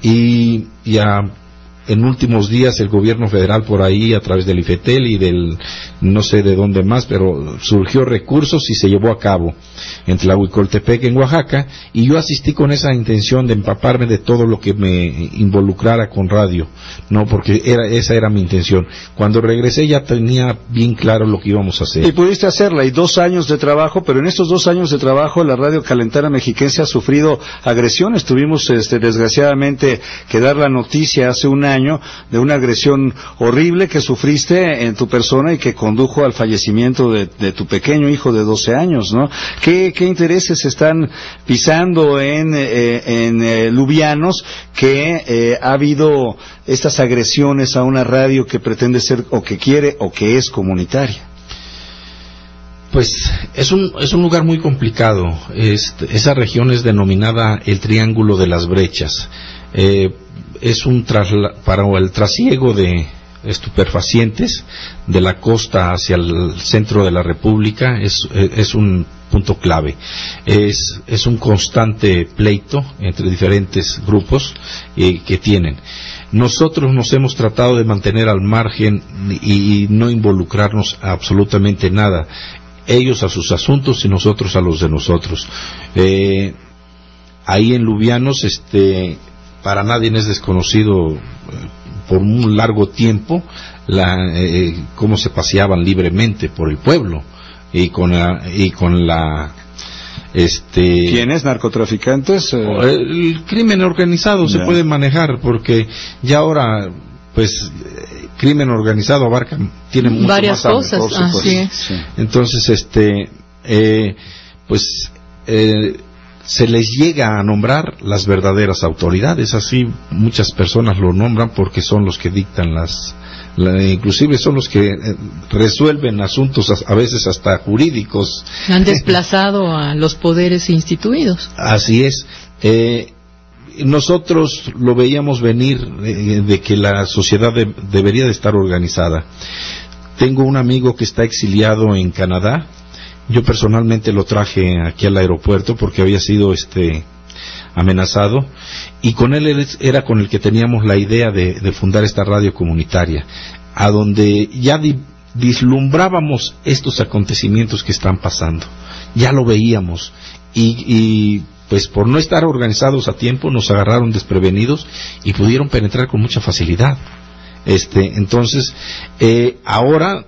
y ya en últimos días el gobierno federal por ahí, a través del IFETEL y del no sé de dónde más, pero surgió recursos y se llevó a cabo en Tlahuicoltepec, en Oaxaca, y yo asistí con esa intención de empaparme de todo lo que me involucrara con radio, no, porque era esa era mi intención. Cuando regresé ya tenía bien claro lo que íbamos a hacer. Y pudiste hacerla, y dos años de trabajo, pero en estos dos años de trabajo la radio calentana mexiquense ha sufrido agresiones. Tuvimos este, desgraciadamente que dar la noticia hace un año de una agresión horrible que sufriste en tu persona y que condujo al fallecimiento de, de tu pequeño hijo de doce años, ¿no? ¿Qué, qué intereses están pisando en, eh, en eh, Lubianos que eh, ha habido estas agresiones a una radio que pretende ser o que quiere o que es comunitaria? Pues es un es un lugar muy complicado. Este, esa región es denominada el Triángulo de las Brechas. Eh, es un trasla, para el trasiego de estupefacientes de la costa hacia el centro de la República es, es un punto clave. Es, es un constante pleito entre diferentes grupos eh, que tienen. nosotros nos hemos tratado de mantener al margen y, y no involucrarnos a absolutamente nada. Ellos a sus asuntos y nosotros a los de nosotros. Eh, ahí en Lubianos, este, para nadie es desconocido eh, por un largo tiempo la, eh, cómo se paseaban libremente por el pueblo y con la, y con la este ¿quiénes? ¿Narcotraficantes? El crimen organizado se puede manejar, porque ya ahora pues crimen organizado abarca, tiene mucho varias más cosas, cosas, así pues. es. Sí. Entonces, este, eh, pues, eh, se les llega a nombrar las verdaderas autoridades, así muchas personas lo nombran porque son los que dictan las, la, inclusive son los que eh, resuelven asuntos a, a veces hasta jurídicos. Han desplazado a los poderes instituidos. Así es. Eh, nosotros lo veíamos venir eh, de que la sociedad de, debería de estar organizada. Tengo un amigo que está exiliado en Canadá. Yo personalmente lo traje aquí al aeropuerto porque había sido este amenazado, y con él era con el que teníamos la idea de, de fundar esta radio comunitaria, a donde ya di, vislumbrábamos estos acontecimientos que están pasando, ya lo veíamos, y, y pues por no estar organizados a tiempo nos agarraron desprevenidos y pudieron penetrar con mucha facilidad. Este, entonces, eh, ahora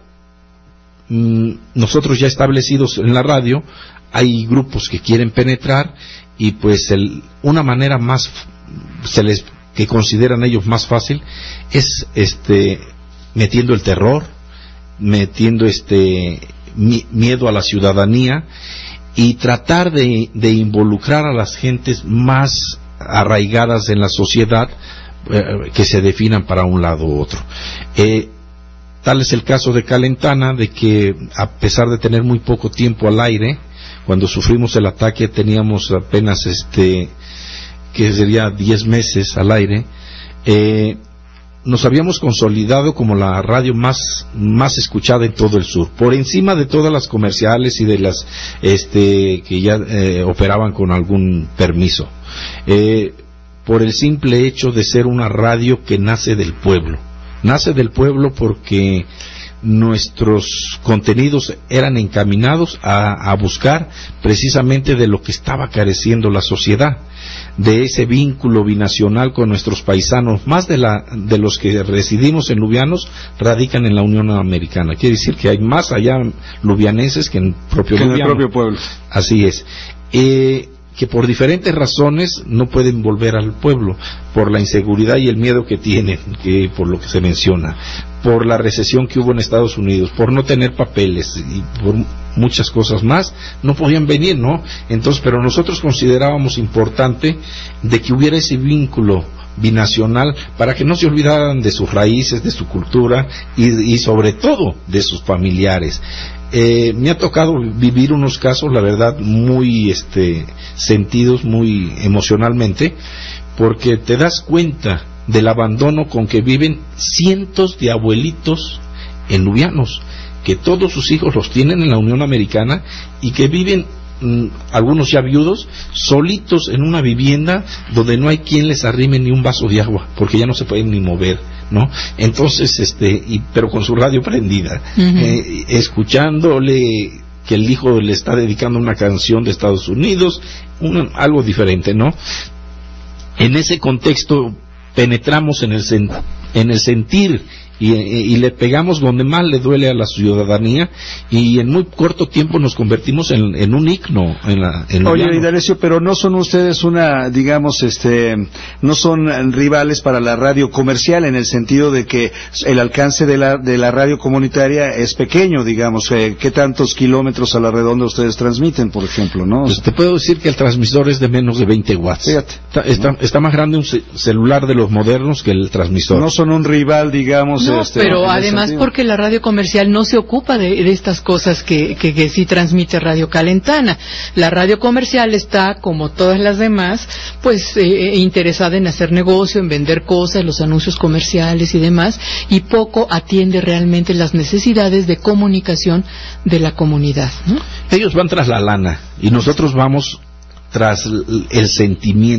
mmm, nosotros ya establecidos en la radio, hay grupos que quieren penetrar, y pues el, una manera más se les que consideran ellos más fácil es este metiendo el terror, metiendo este mi, miedo a la ciudadanía, y tratar de, de involucrar a las gentes más arraigadas en la sociedad, eh, que se definan para un lado u otro. Eh, tal es el caso de Calentana, de que a pesar de tener muy poco tiempo al aire, cuando sufrimos el ataque teníamos apenas este que sería diez meses al aire, eh, nos habíamos consolidado como la radio más más escuchada en todo el sur, por encima de todas las comerciales y de las este que ya eh, operaban con algún permiso, eh, por el simple hecho de ser una radio que nace del pueblo. Nace del pueblo porque nuestros contenidos eran encaminados a, a buscar precisamente de lo que estaba careciendo la sociedad, de ese vínculo binacional con nuestros paisanos. Más de la de los que residimos en Lubianos radican en la Unión Americana. Quiere decir que hay más allá lubianenses que en propio que en Lubiano. el propio pueblo. Así es. Eh, que por diferentes razones no pueden volver al pueblo, por la inseguridad y el miedo que tienen, que por lo que se menciona, por la recesión que hubo en Estados Unidos, por no tener papeles y por muchas cosas más, no podían venir, ¿no? Entonces, pero nosotros considerábamos importante de que hubiera ese vínculo binacional para que no se olvidaran de sus raíces, de su cultura y, y sobre todo de sus familiares. Eh, me ha tocado vivir unos casos, la verdad, muy este, sentidos, muy emocionalmente, porque te das cuenta del abandono con que viven cientos de abuelitos en Lubianos, que todos sus hijos los tienen en la Unión Americana y que viven, mmm, algunos ya viudos, solitos en una vivienda donde no hay quien les arrime ni un vaso de agua, porque ya no se pueden ni mover, ¿no? Entonces, este, y, pero con su radio prendida, uh-huh. eh, escuchándole que el hijo le está dedicando una canción de Estados Unidos, un, algo diferente, ¿no? En ese contexto penetramos en el, sen, en el sentir y, y le pegamos donde más le duele a la ciudadanía, y en muy corto tiempo nos convertimos en, en un icono en la en Oye, Indalecio, pero no son ustedes una, digamos, este, no son rivales para la radio comercial, en el sentido de que el alcance de la de la radio comunitaria es pequeño, digamos. Eh, ¿qué tantos kilómetros a la redonda ustedes transmiten, por ejemplo, no? Pues te puedo decir que el transmisor es de menos de veinte watts. Fíjate. Está, está, ¿no? está más grande un ce- celular de los modernos que el transmisor. No son un rival, digamos. No, este, pero además porque la radio comercial no se ocupa de, de estas cosas que, que, que sí transmite Radio Calentana. La radio comercial está, como todas las demás, pues eh, interesada en hacer negocio, en vender cosas, los anuncios comerciales y demás, y poco atiende realmente las necesidades de comunicación de la comunidad, ¿no? Ellos van tras la lana y nosotros vamos tras el sentimiento.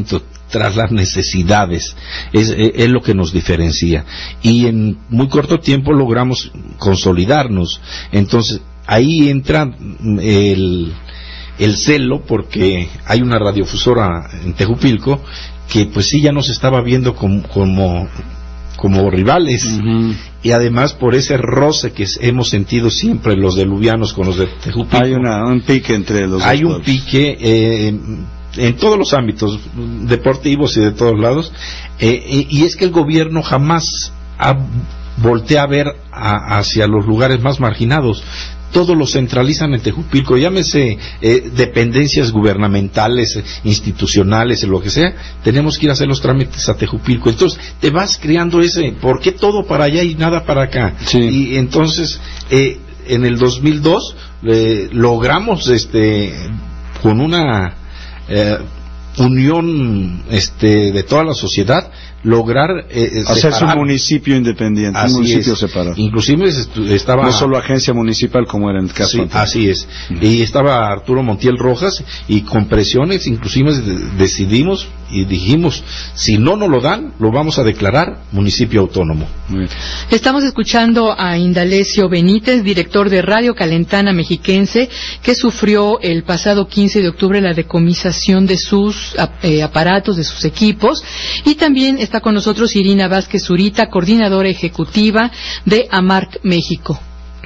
tras las necesidades, es, es lo que nos diferencia, y en muy corto tiempo logramos consolidarnos. Entonces ahí entra el, el celo, porque hay una radiodifusora en Tejupilco que pues sí ya nos estaba viendo como, como como rivales, uh-huh. y además por ese roce que hemos sentido siempre los deluvianos con los de Tejupilco. Hay una, un pique entre los hay dos un pique eh, en todos los ámbitos deportivos y de todos lados, eh, y es que el gobierno jamás ha, voltea a ver a, hacia los lugares más marginados. Todo lo centralizan en Tejupilco, llámese eh, dependencias gubernamentales, institucionales, lo que sea, tenemos que ir a hacer los trámites a Tejupilco. Entonces te vas creando ese, ¿por qué todo para allá y nada para acá? Sí. Y entonces eh, en el dos mil dos eh, logramos este con una eh, unión este de toda la sociedad lograr eh, hacerse un municipio independiente, así un municipio es. separado. Inclusive estaba no solo agencia municipal como era en el caso sí, anterior. así es. Uh-huh. Y estaba Arturo Montiel Rojas, y con presiones inclusive decidimos y dijimos, si no nos lo dan, lo vamos a declarar municipio autónomo. Estamos escuchando a Indalecio Benítez, director de Radio Calentana Mexiquense, que sufrió el pasado quince de octubre la decomisación de sus eh, aparatos, de sus equipos, y también está con nosotros Irina Vázquez Zurita, coordinadora ejecutiva de AMARC México.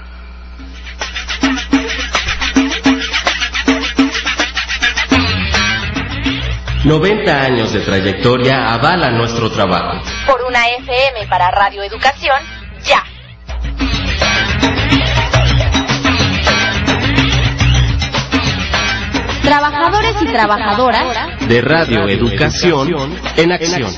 noventa años de trayectoria avalan nuestro trabajo. Por una F M para Radio Educación, ya. Trabajadores y trabajadoras de Radio Educación en acción.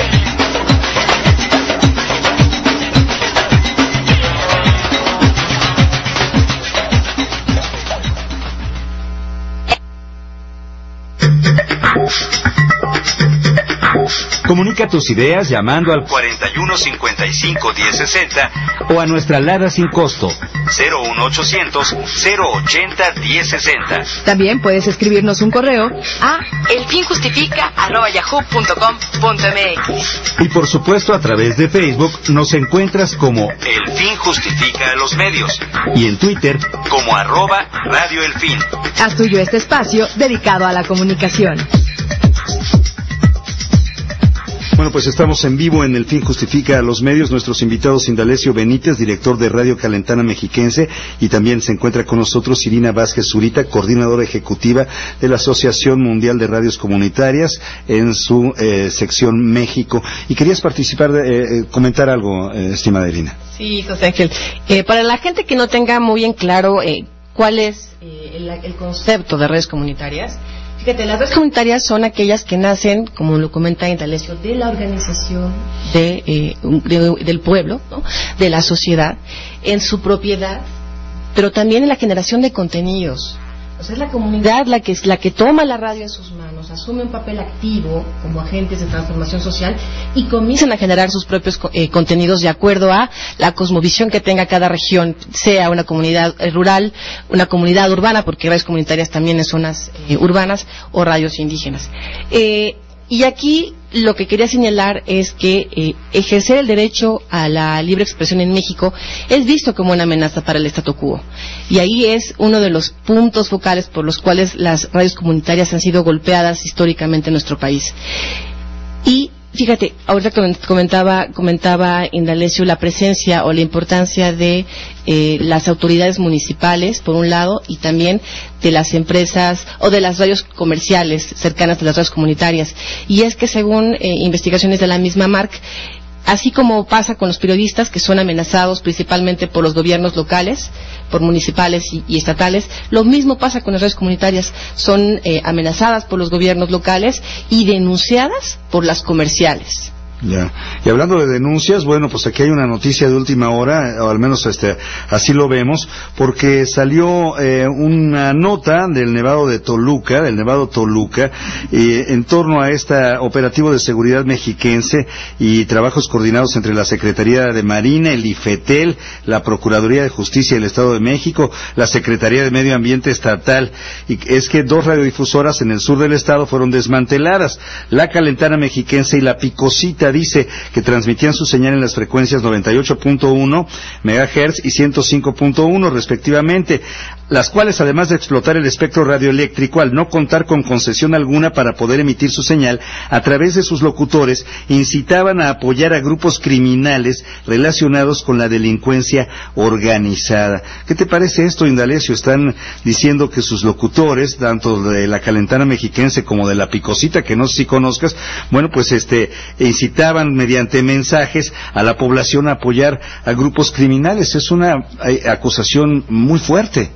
Comunica tus ideas llamando al cuarenta y uno cincuenta y cinco diez sesenta o a nuestra alada sin costo cero uno ochocientos cero ochenta diez sesenta. También puedes escribirnos un correo a elfinjustifica arroba yahoo punto com punto mx. Y por supuesto a través de Facebook nos encuentras como El Fin Justifica a los Medios y en Twitter como arroba Radio El Fin. Haz tuyo este espacio dedicado a la comunicación. Bueno, pues estamos en vivo en El Fin Justifica a los Medios. Nuestros invitados, Indalecio Benítez, director de Radio Calentana Mexiquense, y también se encuentra con nosotros Irina Vázquez Zurita, coordinadora ejecutiva de la Asociación Mundial de Radios Comunitarias en su eh, sección México. Y querías participar, eh, comentar algo, eh, estimada Irina. Sí, José Ángel. Eh, para la gente que no tenga muy en claro eh, cuál es eh, el, el concepto de redes comunitarias, fíjate, las redes comunitarias son aquellas que nacen, como lo comenta Indalecio, de la organización de, eh, de, del pueblo, ¿no? De la sociedad, en su propiedad, pero también en la generación de contenidos. O sea, es la comunidad la que, la que toma la radio en sus manos, asume un papel activo como agentes de transformación social y comienzan a generar sus propios eh, contenidos de acuerdo a la cosmovisión que tenga cada región, sea una comunidad eh, rural, una comunidad urbana, porque radios comunitarias también en zonas eh, urbanas, o radios indígenas. Eh, y aquí lo que quería señalar es que eh, ejercer el derecho a la libre expresión en México es visto como una amenaza para el statu quo. Y ahí es uno de los puntos focales por los cuales las radios comunitarias han sido golpeadas históricamente en nuestro país. Y fíjate, ahorita comentaba, comentaba Indalecio la presencia o la importancia de eh, las autoridades municipales, por un lado, y también de las empresas o de las radios comerciales cercanas a las radios comunitarias. Y es que según eh, investigaciones de la misma AMARC, así como pasa con los periodistas, que son amenazados principalmente por los gobiernos locales, por municipales y, y estatales, lo mismo pasa con las redes comunitarias. Son eh, amenazadas por los gobiernos locales y denunciadas por las comerciales. Ya. Y hablando de denuncias, bueno, pues aquí hay una noticia de última hora, o al menos este, así lo vemos, porque salió eh, una nota del Nevado de Toluca, del Nevado Toluca, eh, en torno a este operativo de seguridad mexiquense y trabajos coordinados entre la Secretaría de Marina, el IFETEL, la Procuraduría de Justicia del Estado de México, la Secretaría de Medio Ambiente Estatal, y es que dos radiodifusoras en el sur del estado fueron desmanteladas, la Calentana Mexiquense y la Picosita, dice, que transmitían su señal en las frecuencias noventa y ocho punto uno megahertz y ciento cinco punto uno respectivamente, las cuales, además de explotar el espectro radioeléctrico, al no contar con concesión alguna para poder emitir su señal, a través de sus locutores incitaban a apoyar a grupos criminales relacionados con la delincuencia organizada. ¿Qué te parece esto, Indalecio? Están diciendo que sus locutores, tanto de la Calentana Mexiquense como de la Picosita, que no sé si conozcas, bueno, pues este incitaban mediante mensajes a la población a apoyar a grupos criminales. Es una eh, acusación muy fuerte.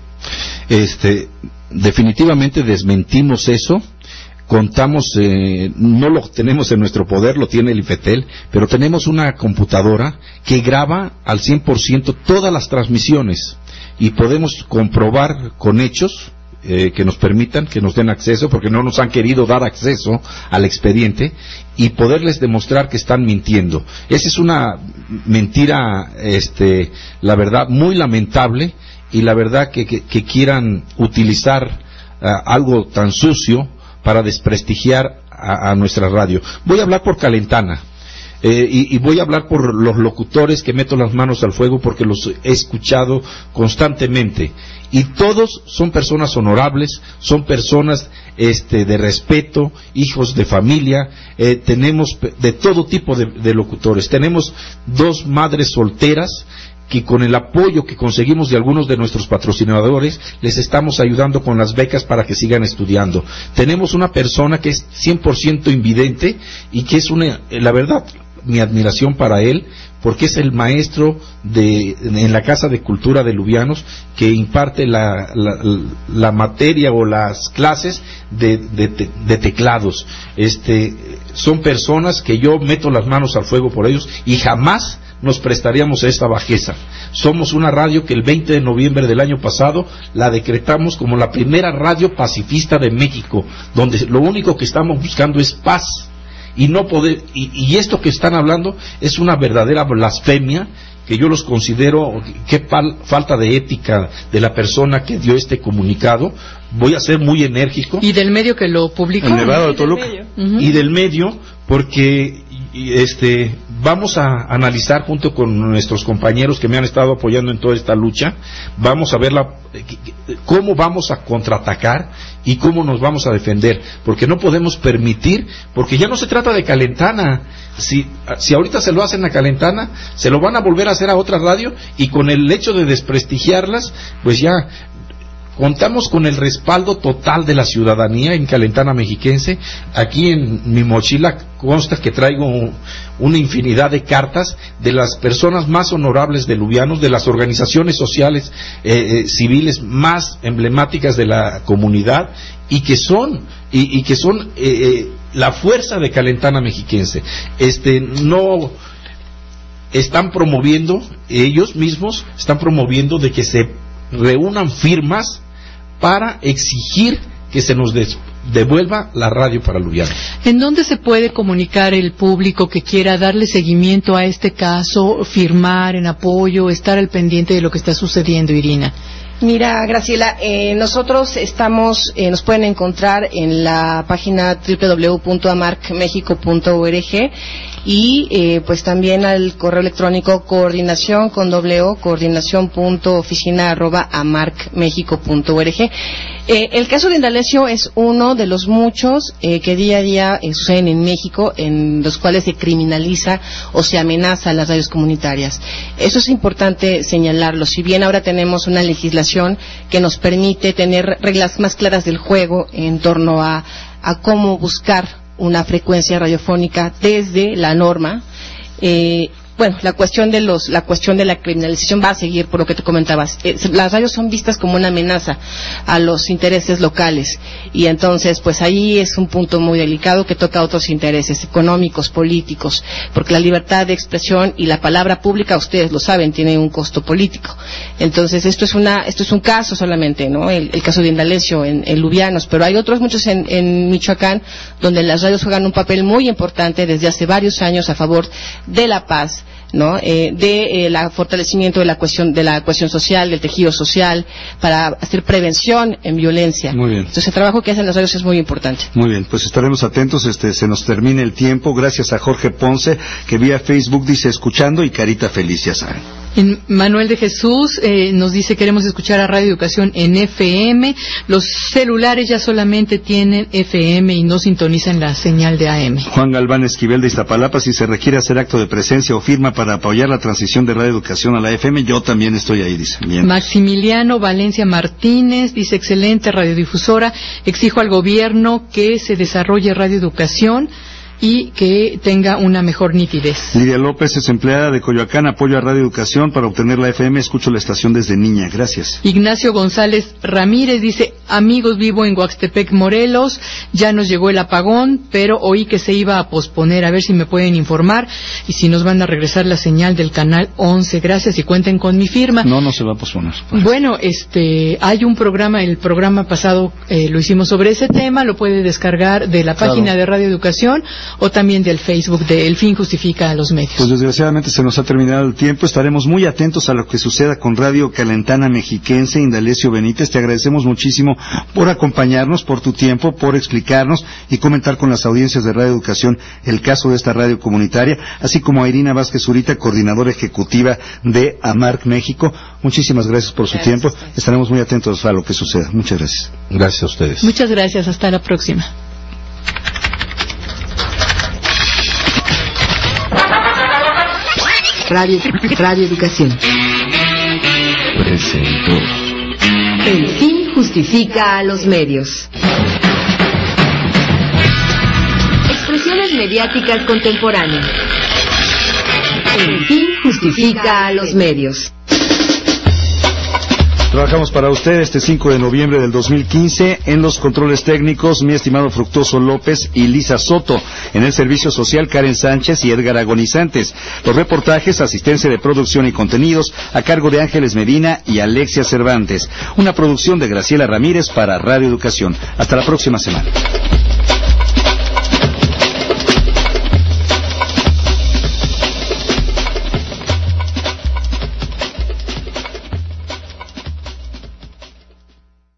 Este, definitivamente desmentimos eso. Contamos, eh, no lo tenemos en nuestro poder, lo tiene el IFETEL, pero tenemos una computadora que graba al cien por ciento todas las transmisiones y podemos comprobar con hechos Eh, que nos permitan, que nos den acceso, porque no nos han querido dar acceso al expediente, y poderles demostrar que están mintiendo. Esa es una mentira, este, la verdad, muy lamentable, y la verdad que, que, que quieran utilizar uh, algo tan sucio para desprestigiar a, a nuestra radio. Voy a hablar por Calentana. Eh, y, y voy a hablar por los locutores que meto las manos al fuego porque los he escuchado constantemente y todos son personas honorables, son personas este, de respeto, hijos de familia, eh, tenemos de todo tipo de, de locutores, tenemos dos madres solteras que con el apoyo que conseguimos de algunos de nuestros patrocinadores les estamos ayudando con las becas para que sigan estudiando. Tenemos una persona que es cien por ciento invidente y que es una, la verdad, mi admiración para él, porque es el maestro de, en la Casa de Cultura de Lubianos, que imparte la, la, la materia o las clases de, de, de teclados. Este, son personas que yo meto las manos al fuego por ellos y jamás nos prestaríamos a esta bajeza. Somos una radio que el veinte de noviembre del año pasado la decretamos como la primera radio pacifista de México, donde lo único que estamos buscando es paz. Y no poder, y, y esto que están hablando es una verdadera blasfemia, que yo los considero, qué pal, falta de ética de la persona que dio este comunicado. Voy a ser muy enérgico. Y del medio que lo publicó. El Nevado de Toluca. Uh-huh. Y del medio, porque este vamos a analizar junto con nuestros compañeros que me han estado apoyando en toda esta lucha, vamos a ver la, cómo vamos a contraatacar y cómo nos vamos a defender, porque no podemos permitir, porque ya no se trata de Calentana, si, si ahorita se lo hacen a Calentana, se lo van a volver a hacer a otra radio, y con el hecho de desprestigiarlas, pues ya contamos con el respaldo total de la ciudadanía en Calentana Mexiquense. Aquí en mi mochila consta que traigo una infinidad de cartas de las personas más honorables de Lubianos, de las organizaciones sociales eh, eh, civiles más emblemáticas de la comunidad, y que son y, y que son eh, eh, la fuerza de Calentana Mexiquense. Este no están promoviendo, ellos mismos están promoviendo de que se reúnan firmas para exigir que se nos des, devuelva la radio para Lubianos. ¿En dónde se puede comunicar el público que quiera darle seguimiento a este caso, firmar en apoyo, estar al pendiente de lo que está sucediendo, Irina? Mira, Graciela, eh, nosotros estamos, eh, nos pueden encontrar en la página doble u doble u doble u punto amarc mexico punto org y eh, pues también al correo electrónico coordinación con doble o, coordinación punto oficina arroba amarc mexico punto org. Eh, el caso de Indalecio es uno de los muchos eh, que día a día eh, suceden en México, en los cuales se criminaliza o se amenaza a las radios comunitarias. Eso es importante señalarlo. Si bien ahora tenemos una legislación que nos permite tener reglas más claras del juego en torno a, a cómo buscar una frecuencia radiofónica desde la norma, eh, bueno, la cuestión de los, la cuestión de la criminalización va a seguir, por lo que tú comentabas. Eh, las radios son vistas como una amenaza a los intereses locales, y entonces, pues ahí es un punto muy delicado que toca a otros intereses económicos, políticos, porque la libertad de expresión y la palabra pública, ustedes lo saben, tiene un costo político. Entonces, esto es una, esto es un caso solamente, ¿no? El, el caso de Indalecio en, en Lubianos, pero hay otros muchos en, en Michoacán, donde las radios juegan un papel muy importante desde hace varios años a favor de la paz, ¿no? Eh, de eh, la fortalecimiento de la cuestión de la cuestión social, del tejido social, para hacer prevención en violencia. Muy bien. Entonces el trabajo que hacen las radios es muy importante. Muy bien, pues estaremos atentos. Este, se nos termina el tiempo. Gracias a Jorge Ponce, que vía Facebook dice escuchando y carita feliz, ya saben. En Manuel de Jesús eh, nos dice queremos escuchar a Radio Educación en F M. Los celulares ya solamente tienen F M y no sintonizan la señal de A M. Juan Galván Esquivel de Iztapalapa, si se requiere hacer acto de presencia o firma para apoyar la transición de Radio Educación a la F M, yo también estoy ahí, dice. Bien. Maximiliano Valencia Martínez dice excelente radiodifusora, exijo al gobierno que se desarrolle Radio Educación y que tenga una mejor nitidez. Lidia López es empleada de Coyoacán, apoyo a Radio Educación para obtener la F M, escucho la estación desde niña, gracias. Ignacio González Ramírez dice, amigos, vivo en Huaxtepec, Morelos, ya nos llegó el apagón, pero oí que se iba a posponer, a ver si me pueden informar y si nos van a regresar la señal del canal once, gracias y cuenten con mi firma. No, no se va a posponer. Bueno, este, hay un programa, el programa pasado eh, lo hicimos sobre ese tema, lo puede descargar de la página claro. de Radio Educación o también del Facebook de El Fin Justifica a los Medios. Pues desgraciadamente se nos ha terminado el tiempo, estaremos muy atentos a lo que suceda con Radio Calentana Mexiquense. Indalecio Benítez, te agradecemos muchísimo por acompañarnos, por tu tiempo, por explicarnos y comentar con las audiencias de Radio Educación el caso de esta radio comunitaria, así como a Irina Vázquez Zurita, coordinadora ejecutiva de AMARC México. Muchísimas gracias por su gracias tiempo, estaremos muy atentos a lo que suceda. Muchas gracias. Gracias a ustedes. Muchas gracias, hasta la próxima. Radio, Radio Educación presentó El Fin Justifica a los Medios. Expresiones mediáticas contemporáneas. El Fin Justifica a los Medios. Trabajamos para usted este cinco de noviembre del dos mil quince. En los controles técnicos, mi estimado Fructuoso López y Lisa Soto. En el servicio social, Karen Sánchez y Edgar Agonizantes. Los reportajes, asistencia de producción y contenidos, a cargo de Ángeles Medina y Alexia Cervantes. Una producción de Graciela Ramírez para Radio Educación. Hasta la próxima semana.